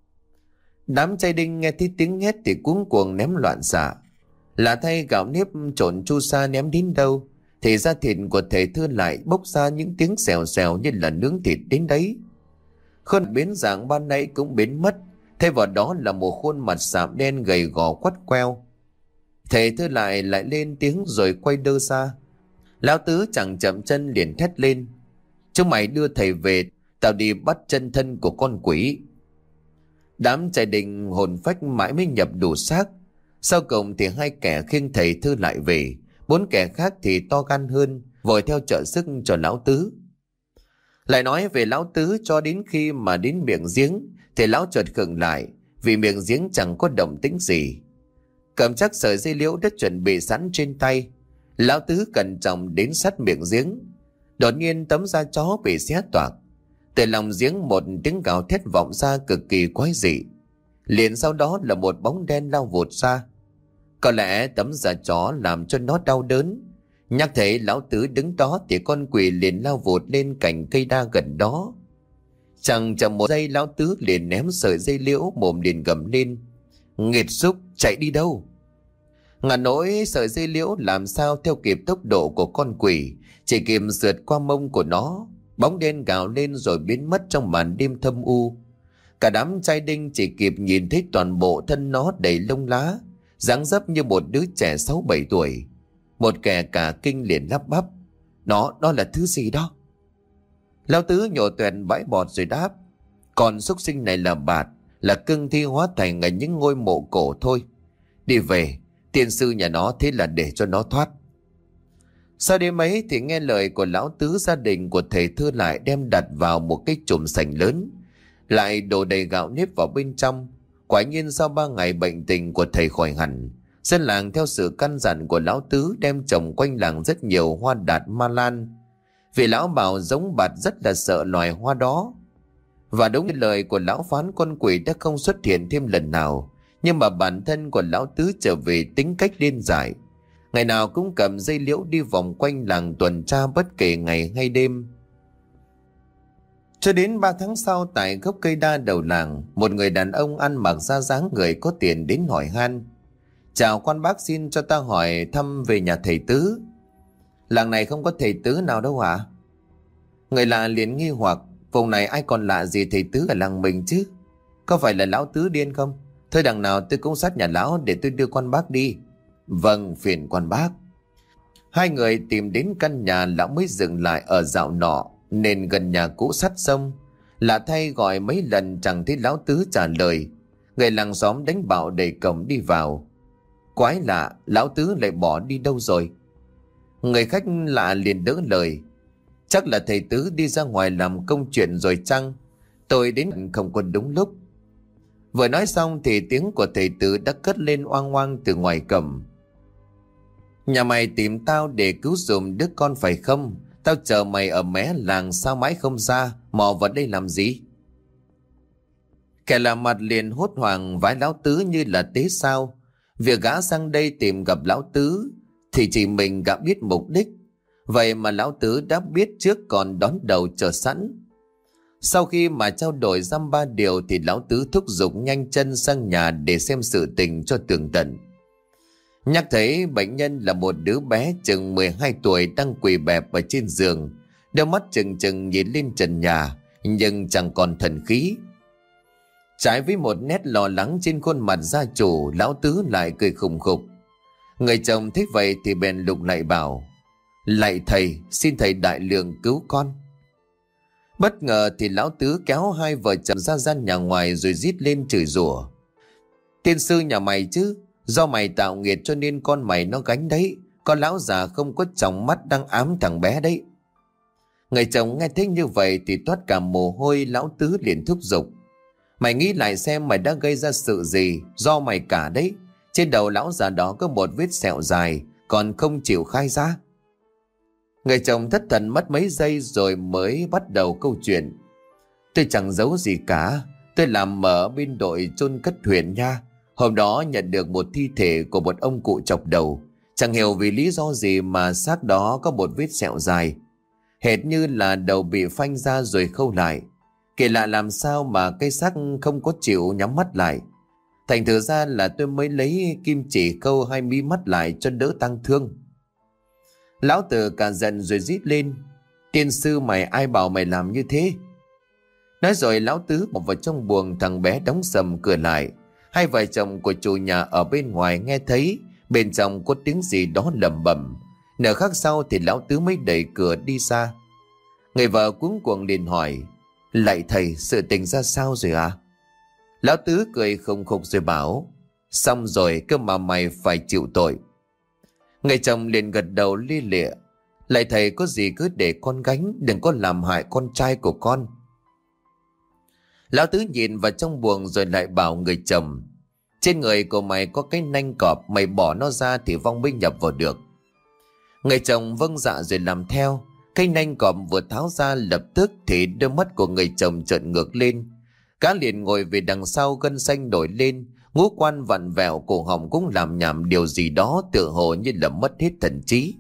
Đám trai đinh nghe thấy tiếng hét thì cuống cuồng ném loạn xạ. Lạ thay, gạo nếp trộn chu sa ném đến đâu thì da thịt của thầy Thư Lại bốc ra những tiếng xèo xèo như là nướng thịt đến đấy. Khuôn biến dạng ban nãy cũng biến mất, thay vào đó là một khuôn mặt sạm đen gầy gò quắt queo. Thầy Thư Lại lại lên tiếng rồi quay đơ ra. Lão Tứ chẳng chậm chân liền thét lên: "Chúng mày đưa thầy về, tao đi bắt chân thân của con quỷ!" Đám trai đình hồn phách mãi mới nhập đủ xác. Sau cùng thì hai kẻ khiêng thầy Thư Lại về, bốn kẻ khác thì to gan hơn, vội theo trợ sức cho lão Tứ. Lại nói về lão Tứ, cho đến khi mà đến miệng giếng thì lão chợt khựng lại, vì miệng giếng chẳng có động tĩnh gì. Cầm chắc sợi dây liễu đã chuẩn bị sẵn trên tay, lão Tứ cẩn trọng đến sát miệng giếng. Đột nhiên tấm da chó bị xé toạc. Từ lòng giếng một tiếng gào thét vọng ra cực kỳ quái dị. Liền sau đó là một bóng đen lao vụt ra. Có lẽ tấm da chó làm cho nó đau đớn. Nhắc thấy lão Tứ đứng đó thì con quỷ liền lao vụt lên cành cây đa gần đó. Chẳng chậm một giây, lão Tứ liền ném sợi dây liễu, mồm liền gầm lên: "Nghiệt xúc, chạy đi đâu!" Ngả nỗi sợi dây liễu làm sao theo kịp tốc độ của con quỷ, chỉ kịp sượt qua mông của nó. Bóng đen gào lên rồi biến mất trong màn đêm thâm u. Cả đám trai đinh chỉ kịp nhìn thấy toàn bộ thân nó đầy lông lá, dáng dấp như một đứa trẻ sáu bảy tuổi. Một kẻ cả kinh liền lắp bắp: Nó, đó là thứ gì đó?" Lão Tứ nhổ toẹt bãi bọt rồi đáp: "Còn súc sinh này là bạt, là cưng thi hóa thành ở những ngôi mộ cổ thôi. Đi về, tiên sư nhà nó thế là để cho nó thoát." Sau đêm ấy thì nghe lời của lão Tứ, gia đình của thầy Thư Lại đem đặt vào một cái chùm sành lớn, lại đổ đầy gạo nếp vào bên trong. Quả nhiên sau ba ngày bệnh tình của thầy khỏi hẳn. Dân làng theo sự căn dặn của lão Tứ đem trồng quanh làng rất nhiều hoa đạt ma lan, vì lão bảo giống bạt rất là sợ loài hoa đó. Và đúng như lời của lão phán, con quỷ đã không xuất hiện thêm lần nào. Nhưng mà bản thân của lão Tứ trở về tính cách điên dại, ngày nào cũng cầm dây liễu đi vòng quanh làng tuần tra bất kể ngày hay đêm. Cho đến ba tháng sau, tại gốc cây đa đầu làng, một người đàn ông ăn mặc ra dáng người có tiền đến hỏi han: "Chào quan bác, xin cho ta hỏi thăm về nhà thầy Tứ." "Làng này không có thầy Tứ nào đâu hả?" Người lạ liền nghi hoặc: "Vùng này ai còn lạ gì thầy Tứ ở làng mình chứ? Có phải là lão Tứ điên không? Thôi đằng nào tôi cũng sát nhà lão để tôi đưa quan bác đi." "Vâng, phiền quan bác." Hai người tìm đến căn nhà lão mới dừng lại ở dạo nọ, nên gần nhà cũ sát sông. Lạ thay gọi mấy lần chẳng thấy lão Tứ trả lời. Người làng xóm đánh bạo đẩy cổng đi vào. Quái lạ, lão tứ lại bỏ đi đâu rồi? Người khách lạ liền đỡ lời. Chắc là thầy tứ đi ra ngoài làm công chuyện rồi chăng? Tôi đến không có đúng lúc. Vừa nói xong thì tiếng của thầy tứ đã cất lên oang oang từ ngoài cổng. Nhà mày tìm tao để cứu giùm đứa con phải không? Tao chờ mày ở mé làng sao mãi không ra, mò vào đây làm gì? Kẻ lạ mặt liền hốt hoảng vái lão tứ như là tế sao. Việc gã sang đây tìm gặp lão tứ thì chỉ mình gã biết mục đích. Vậy mà lão tứ đã biết trước còn đón đầu chờ sẵn. Sau khi mà trao đổi dăm ba điều thì lão tứ thúc giục nhanh chân sang nhà để xem sự tình cho tường tận. Nhắc thấy bệnh nhân là một đứa bé chừng mười hai tuổi đang quỳ bẹp ở trên giường, đôi mắt chừng chừng nhìn lên trần nhà nhưng chẳng còn thần khí. Trái với một nét lo lắng trên khuôn mặt gia chủ, lão tứ lại cười khùng khục. Người chồng thấy vậy thì bèn lục lại bảo: Lạy thầy, xin thầy đại lượng cứu con. Bất ngờ thì lão tứ kéo hai vợ chồng ra gian nhà ngoài rồi rít lên chửi rủa. Tiên sư nhà mày chứ, do mày tạo nghiệt cho nên con mày nó gánh đấy. Con lão già không có tròng mắt đang ám thằng bé đấy. Người chồng nghe thấy như vậy thì toát cả mồ hôi. Lão tứ liền thúc giục: Mày nghĩ lại xem mày đã gây ra sự gì, do mày cả đấy. Trên đầu lão già đó có một vết sẹo dài, còn không chịu khai ra. Người chồng thất thần mất mấy giây rồi mới bắt đầu câu chuyện. Tôi chẳng giấu gì cả. Tôi làm mở bên đội chôn cất huyện nha. Hôm đó nhận được một thi thể của một ông cụ chọc đầu. Chẳng hiểu vì lý do gì mà xác đó có một vết sẹo dài, hệt như là đầu bị phanh ra rồi khâu lại. Kỳ lạ làm sao mà cái xác không có chịu nhắm mắt lại. Thành thử ra là tôi mới lấy kim chỉ khâu hai mí mắt lại cho đỡ tăng thương. Lão tử cả giận rồi rít lên: Tiên sư mày, ai bảo mày làm như thế? Nói rồi lão tứ bỏ vào trong buồng. Thằng bé đóng sầm cửa lại. Hai vợ chồng của chủ nhà ở bên ngoài nghe thấy bên trong có tiếng gì đó lẩm bẩm. Nửa khắc sau thì lão tứ mới đẩy cửa đi xa. Người vợ cuống cuồng liền hỏi: Lạy thầy, sự tình ra sao rồi à? Lão tứ cười khùng khục rồi bảo: Xong rồi, cơ mà mày phải chịu tội. Người chồng liền gật đầu lia lịa: Lạy thầy, có gì cứ để con gánh, đừng có làm hại con trai của con. Lão tứ nhìn vào trong buồng rồi lại bảo người chồng: Trên người của mày có cái nanh cọp, mày bỏ nó ra thì vong mới nhập vào được. Người chồng vâng dạ rồi làm theo. Cái nanh cọp vừa tháo ra lập tức thì đôi mắt của người chồng trợn ngược lên. Cá liền ngồi về đằng sau, gân xanh nổi lên, ngũ quan vặn vẹo, cổ họng cũng làm nhảm điều gì đó tựa hồ như là mất hết thần trí.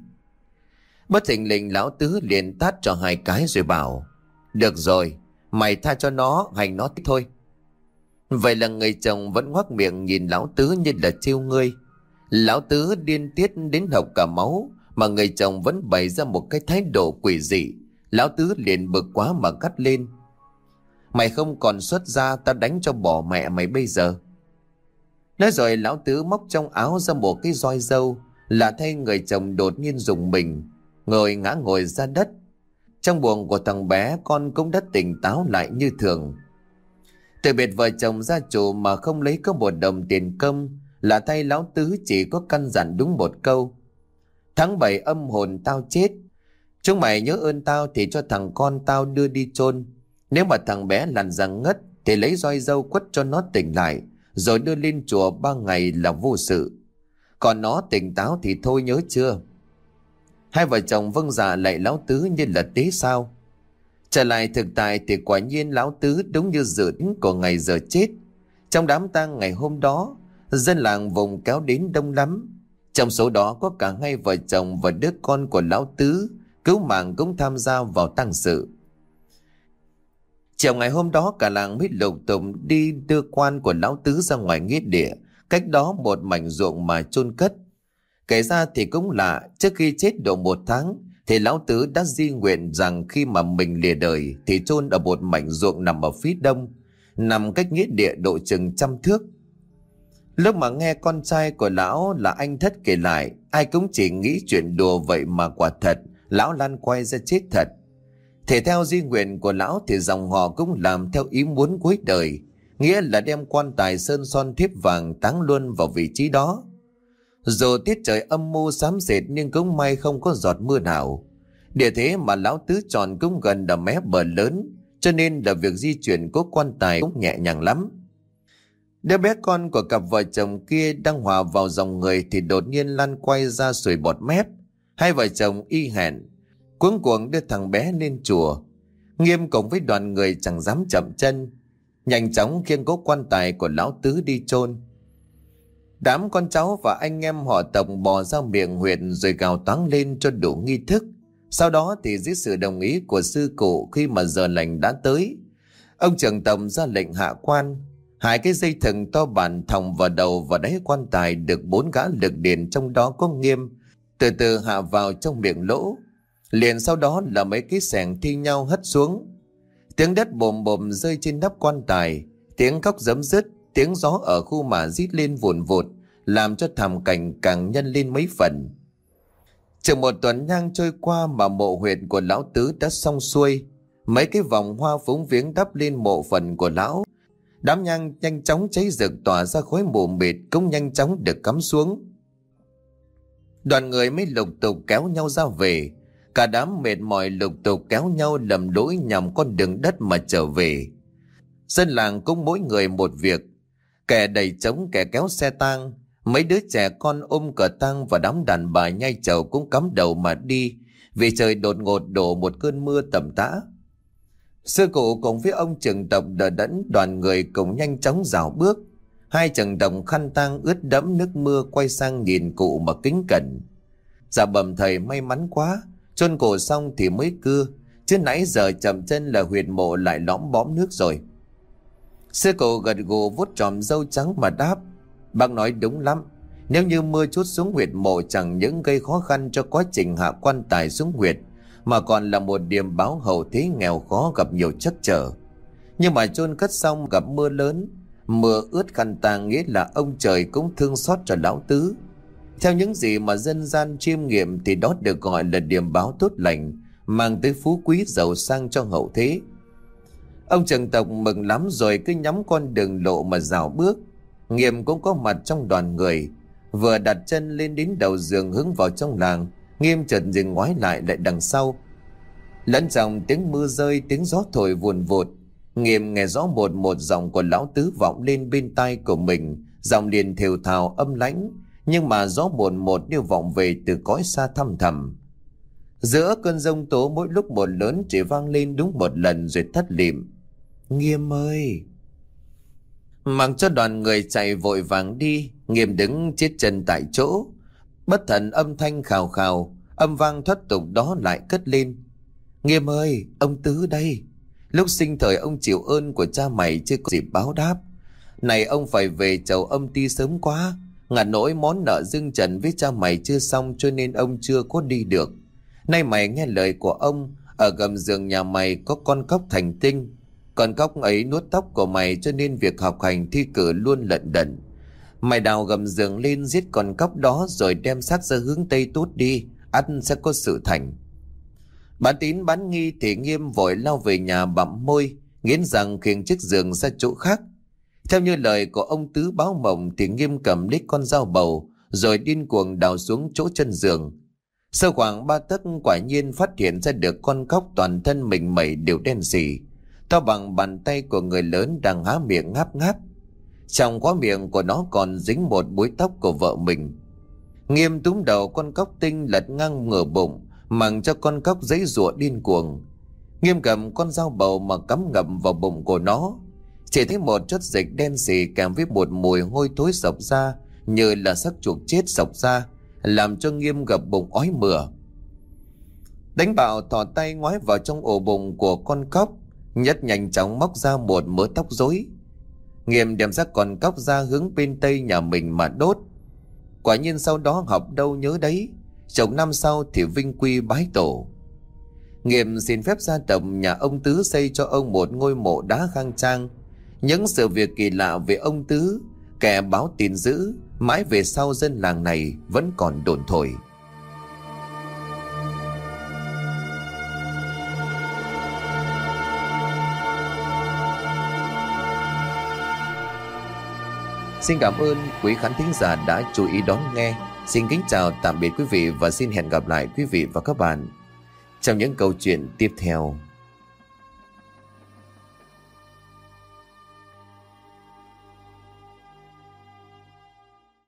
Bất thình lình lão tứ liền tát cho hai cái rồi bảo: Được rồi, mày tha cho nó, hành nó thích thôi. Vậy là người chồng vẫn ngoác miệng nhìn lão tứ như là trêu ngươi. Lão tứ điên tiết đến hộc cả máu, mà người chồng vẫn bày ra một cái thái độ quỷ dị. Lão tứ liền bực quá mà gắt lên: Mày không còn xuất ra, tao đánh cho bỏ mẹ mày bây giờ. Nói rồi lão tứ móc trong áo ra một cái roi dâu. Là thay người chồng đột nhiên rùng mình, ngồi ngã ngồi ra đất. Trong buồng của thằng bé, con cũng đã tỉnh táo lại như thường. Từ biệt vợ chồng gia chủ mà không lấy có một đồng tiền công. Là thay lão tứ chỉ có căn dặn đúng một câu: Tháng bảy âm hồn tao chết, chúng mày nhớ ơn tao thì cho thằng con tao đưa đi chôn. Nếu mà thằng bé lằn ra ngất thì lấy roi dâu quất cho nó tỉnh lại, rồi đưa lên chùa ba ngày là vô sự. Còn nó tỉnh táo thì thôi, nhớ chưa? Hai vợ chồng vâng dạ lại lão tứ như là tế sao. Trở lại thực tại thì quả nhiên lão tứ đúng như dự tính của ngày giờ chết. Trong đám tang ngày hôm đó, dân làng vùng kéo đến đông lắm. Trong số đó có cả hai vợ chồng và đứa con của lão tứ cứu mạng cũng tham gia vào tang sự. Chiều ngày hôm đó cả làng mới lục tục đi đưa quan của lão tứ ra ngoài nghĩa địa, cách đó một mảnh ruộng mà chôn cất. Kể ra thì cũng lạ, trước khi chết độ một tháng thì lão tứ đã di nguyện rằng khi mà mình lìa đời thì chôn ở một mảnh ruộng nằm ở phía đông, nằm cách nghĩa địa độ chừng trăm thước. Lúc mà nghe con trai của lão là anh Thất kể lại, ai cũng chỉ nghĩ chuyện đùa, vậy mà quả thật lão lăn quay ra chết thật. Thể theo di nguyện của lão thì dòng họ cũng làm theo ý muốn cuối đời, nghĩa là đem quan tài sơn son thiếp vàng táng luôn vào vị trí đó. Dù tiết trời âm mưu xám xịt nhưng cũng may không có giọt mưa nào. Địa thế mà lão tứ chọn cũng gần đầm mé bờ lớn, cho nên là việc di chuyển của quan tài cũng nhẹ nhàng lắm. Đứa bé con của cặp vợ chồng kia đang hòa vào dòng người thì đột nhiên lăn quay ra sùi bọt mép. Hai vợ chồng y hẹn, cuống cuồng đưa thằng bé lên chùa. Nghiêm cùng với đoàn người chẳng dám chậm chân, nhanh chóng khiêng cố quan tài của lão tứ đi chôn. Đám con cháu và anh em họ tộc bò ra miệng huyệt rồi gào toáng lên cho đủ nghi thức. Sau đó thì dưới sự đồng ý của sư cụ, khi mà giờ lành đã tới, ông trưởng tộc ra lệnh hạ quan. Hai cái dây thừng to bản thòng vào đầu và đáy quan tài được bốn gã lực điền, trong đó có Nghiêm, từ từ hạ vào trong miệng lỗ. Liền sau đó là mấy cái xẻng thi nhau hất xuống. Tiếng đất bồm bồm rơi trên nắp quan tài, tiếng khóc giấm dứt, tiếng gió ở khu mả rít lên vùn vụt, làm cho thảm cảnh càng nhân lên mấy phần. Chừng một tuần nhang trôi qua mà mộ huyệt của lão tứ đã xong xuôi. Mấy cái vòng hoa phúng viếng đắp lên mộ phần của lão. Đám nhang nhanh chóng cháy rực tỏa ra khói mù mịt, cũng nhanh chóng được cắm xuống. Đoàn người mới lục tục kéo nhau ra về. Cả đám mệt mỏi lục tục kéo nhau lầm lũi nhằm con đường đất mà trở về. Dân làng cũng mỗi người một việc, kẻ đẩy trống, kẻ kéo xe tang. Mấy đứa trẻ con ôm cờ tang và đám đàn bà nhai trầu cũng cắm đầu mà đi, vì trời đột ngột đổ một cơn mưa tầm tã. Sư cụ cùng với ông trưởng tộc đỡ đẫn đoàn người cùng nhanh chóng rảo bước. Hai chàng đồng khăn tang ướt đẫm nước mưa quay sang nhìn cụ mà kính cẩn. Dạ bẩm thầy, may mắn quá, chôn cổ xong thì mới cưa, chứ nãy giờ chậm chân là huyệt mộ lại lõm bõm nước rồi. Sư cụ gật gù vuốt tròm râu trắng mà đáp: Bác nói đúng lắm. Nếu như mưa trút xuống huyệt mộ chẳng những gây khó khăn cho quá trình hạ quan tài xuống huyệt, mà còn là một điểm báo hậu thế nghèo khó gặp nhiều trắc trở. Nhưng mà chôn cất xong gặp mưa lớn, mưa ướt khăn tang, nghĩa là ông trời cũng thương xót cho lão tứ. Theo những gì mà dân gian chiêm nghiệm thì đó được gọi là điểm báo tốt lành, mang tới phú quý giàu sang cho hậu thế. Ông trưởng tộc mừng lắm rồi cứ nhắm con đường lộ mà rảo bước. Nghiêm cũng có mặt trong đoàn người. Vừa đặt chân lên đến đầu giường hướng vào trong làng, Nghiêm chợt dừng ngoái lại lại đằng sau. Lẫn trong tiếng mưa rơi, tiếng gió thổi vùn vụt, Nghiêm nghe rõ một một giọng của lão tứ vọng lên bên tai của mình. Giọng liền thều thào âm lãnh, nhưng mà gió một một như vọng về từ cõi xa thăm thẳm. Giữa cơn giông tố mỗi lúc một lớn chỉ vang lên đúng một lần rồi thất lịm: Nghiêm ơi! Mặc cho đoàn người chạy vội vàng đi, Nghiêm đứng chết chân tại chỗ. Bất thần âm thanh khào khào, âm vang thoát tục đó lại cất lên: Nghiêm ơi, ông Tứ đây. Lúc sinh thời ông chịu ơn của cha mày chưa có dịp báo đáp. Này ông phải về chầu âm ty sớm quá, ngặt nỗi món nợ dưng trần với cha mày chưa xong cho nên ông chưa có đi được. Nay mày nghe lời của ông, ở gầm giường nhà mày có con cóc thành tinh. Con cóc ấy nuốt tóc của mày cho nên việc học hành thi cử luôn lận đận. Mày đào gầm giường lên giết con cóc đó rồi đem xác ra hướng tây tốt đi, ắt sẽ có sự thành. Bán tín bán nghi thì Nghiêm vội lao về nhà bặm môi, nghiến rằng khiêng chiếc giường ra chỗ khác. Theo như lời của ông Tứ báo mộng thì Nghiêm cầm lấy con dao bầu rồi điên cuồng đào xuống chỗ chân giường. Sâu khoảng ba tấc quả nhiên phát hiện ra được con cóc toàn thân mình mẩy đều đen sì, to bằng bàn tay của người lớn đang há miệng ngáp ngáp. Trong khóe miệng của nó còn dính một búi tóc của vợ mình. Nghiêm túm đầu con cóc tinh lật ngang ngửa bụng, mặc cho con cóc giãy giụa điên cuồng. Nghiêm cầm con dao bầu mà cắm ngậm vào bụng của nó. Chỉ thấy một chút dịch đen sì kèm với một mùi hôi thối xộc ra, như là xác chuột chết xộc ra, làm cho Nghiêm gập bụng ói mửa. Đánh bạo thò tay ngoái vào trong ổ bụng của con cóc, Nhất nhanh chóng móc ra một mớ tóc rối. Nghiêm đem xác con cóc ra hướng bên tây nhà mình mà đốt. Quả nhiên sau đó học đâu nhớ đấy, chục năm sau thì vinh quy bái tổ. Nghiêm xin phép gia tộc nhà ông Tứ xây cho ông một ngôi mộ đá khang trang. Những sự việc kỳ lạ về ông Tứ, kẻ báo tin dữ, mãi về sau dân làng này vẫn còn đồn thổi. Xin cảm ơn quý khán thính giả đã chú ý đón nghe. Xin kính chào tạm biệt quý vị và xin hẹn gặp lại quý vị và các bạn trong những câu chuyện tiếp theo.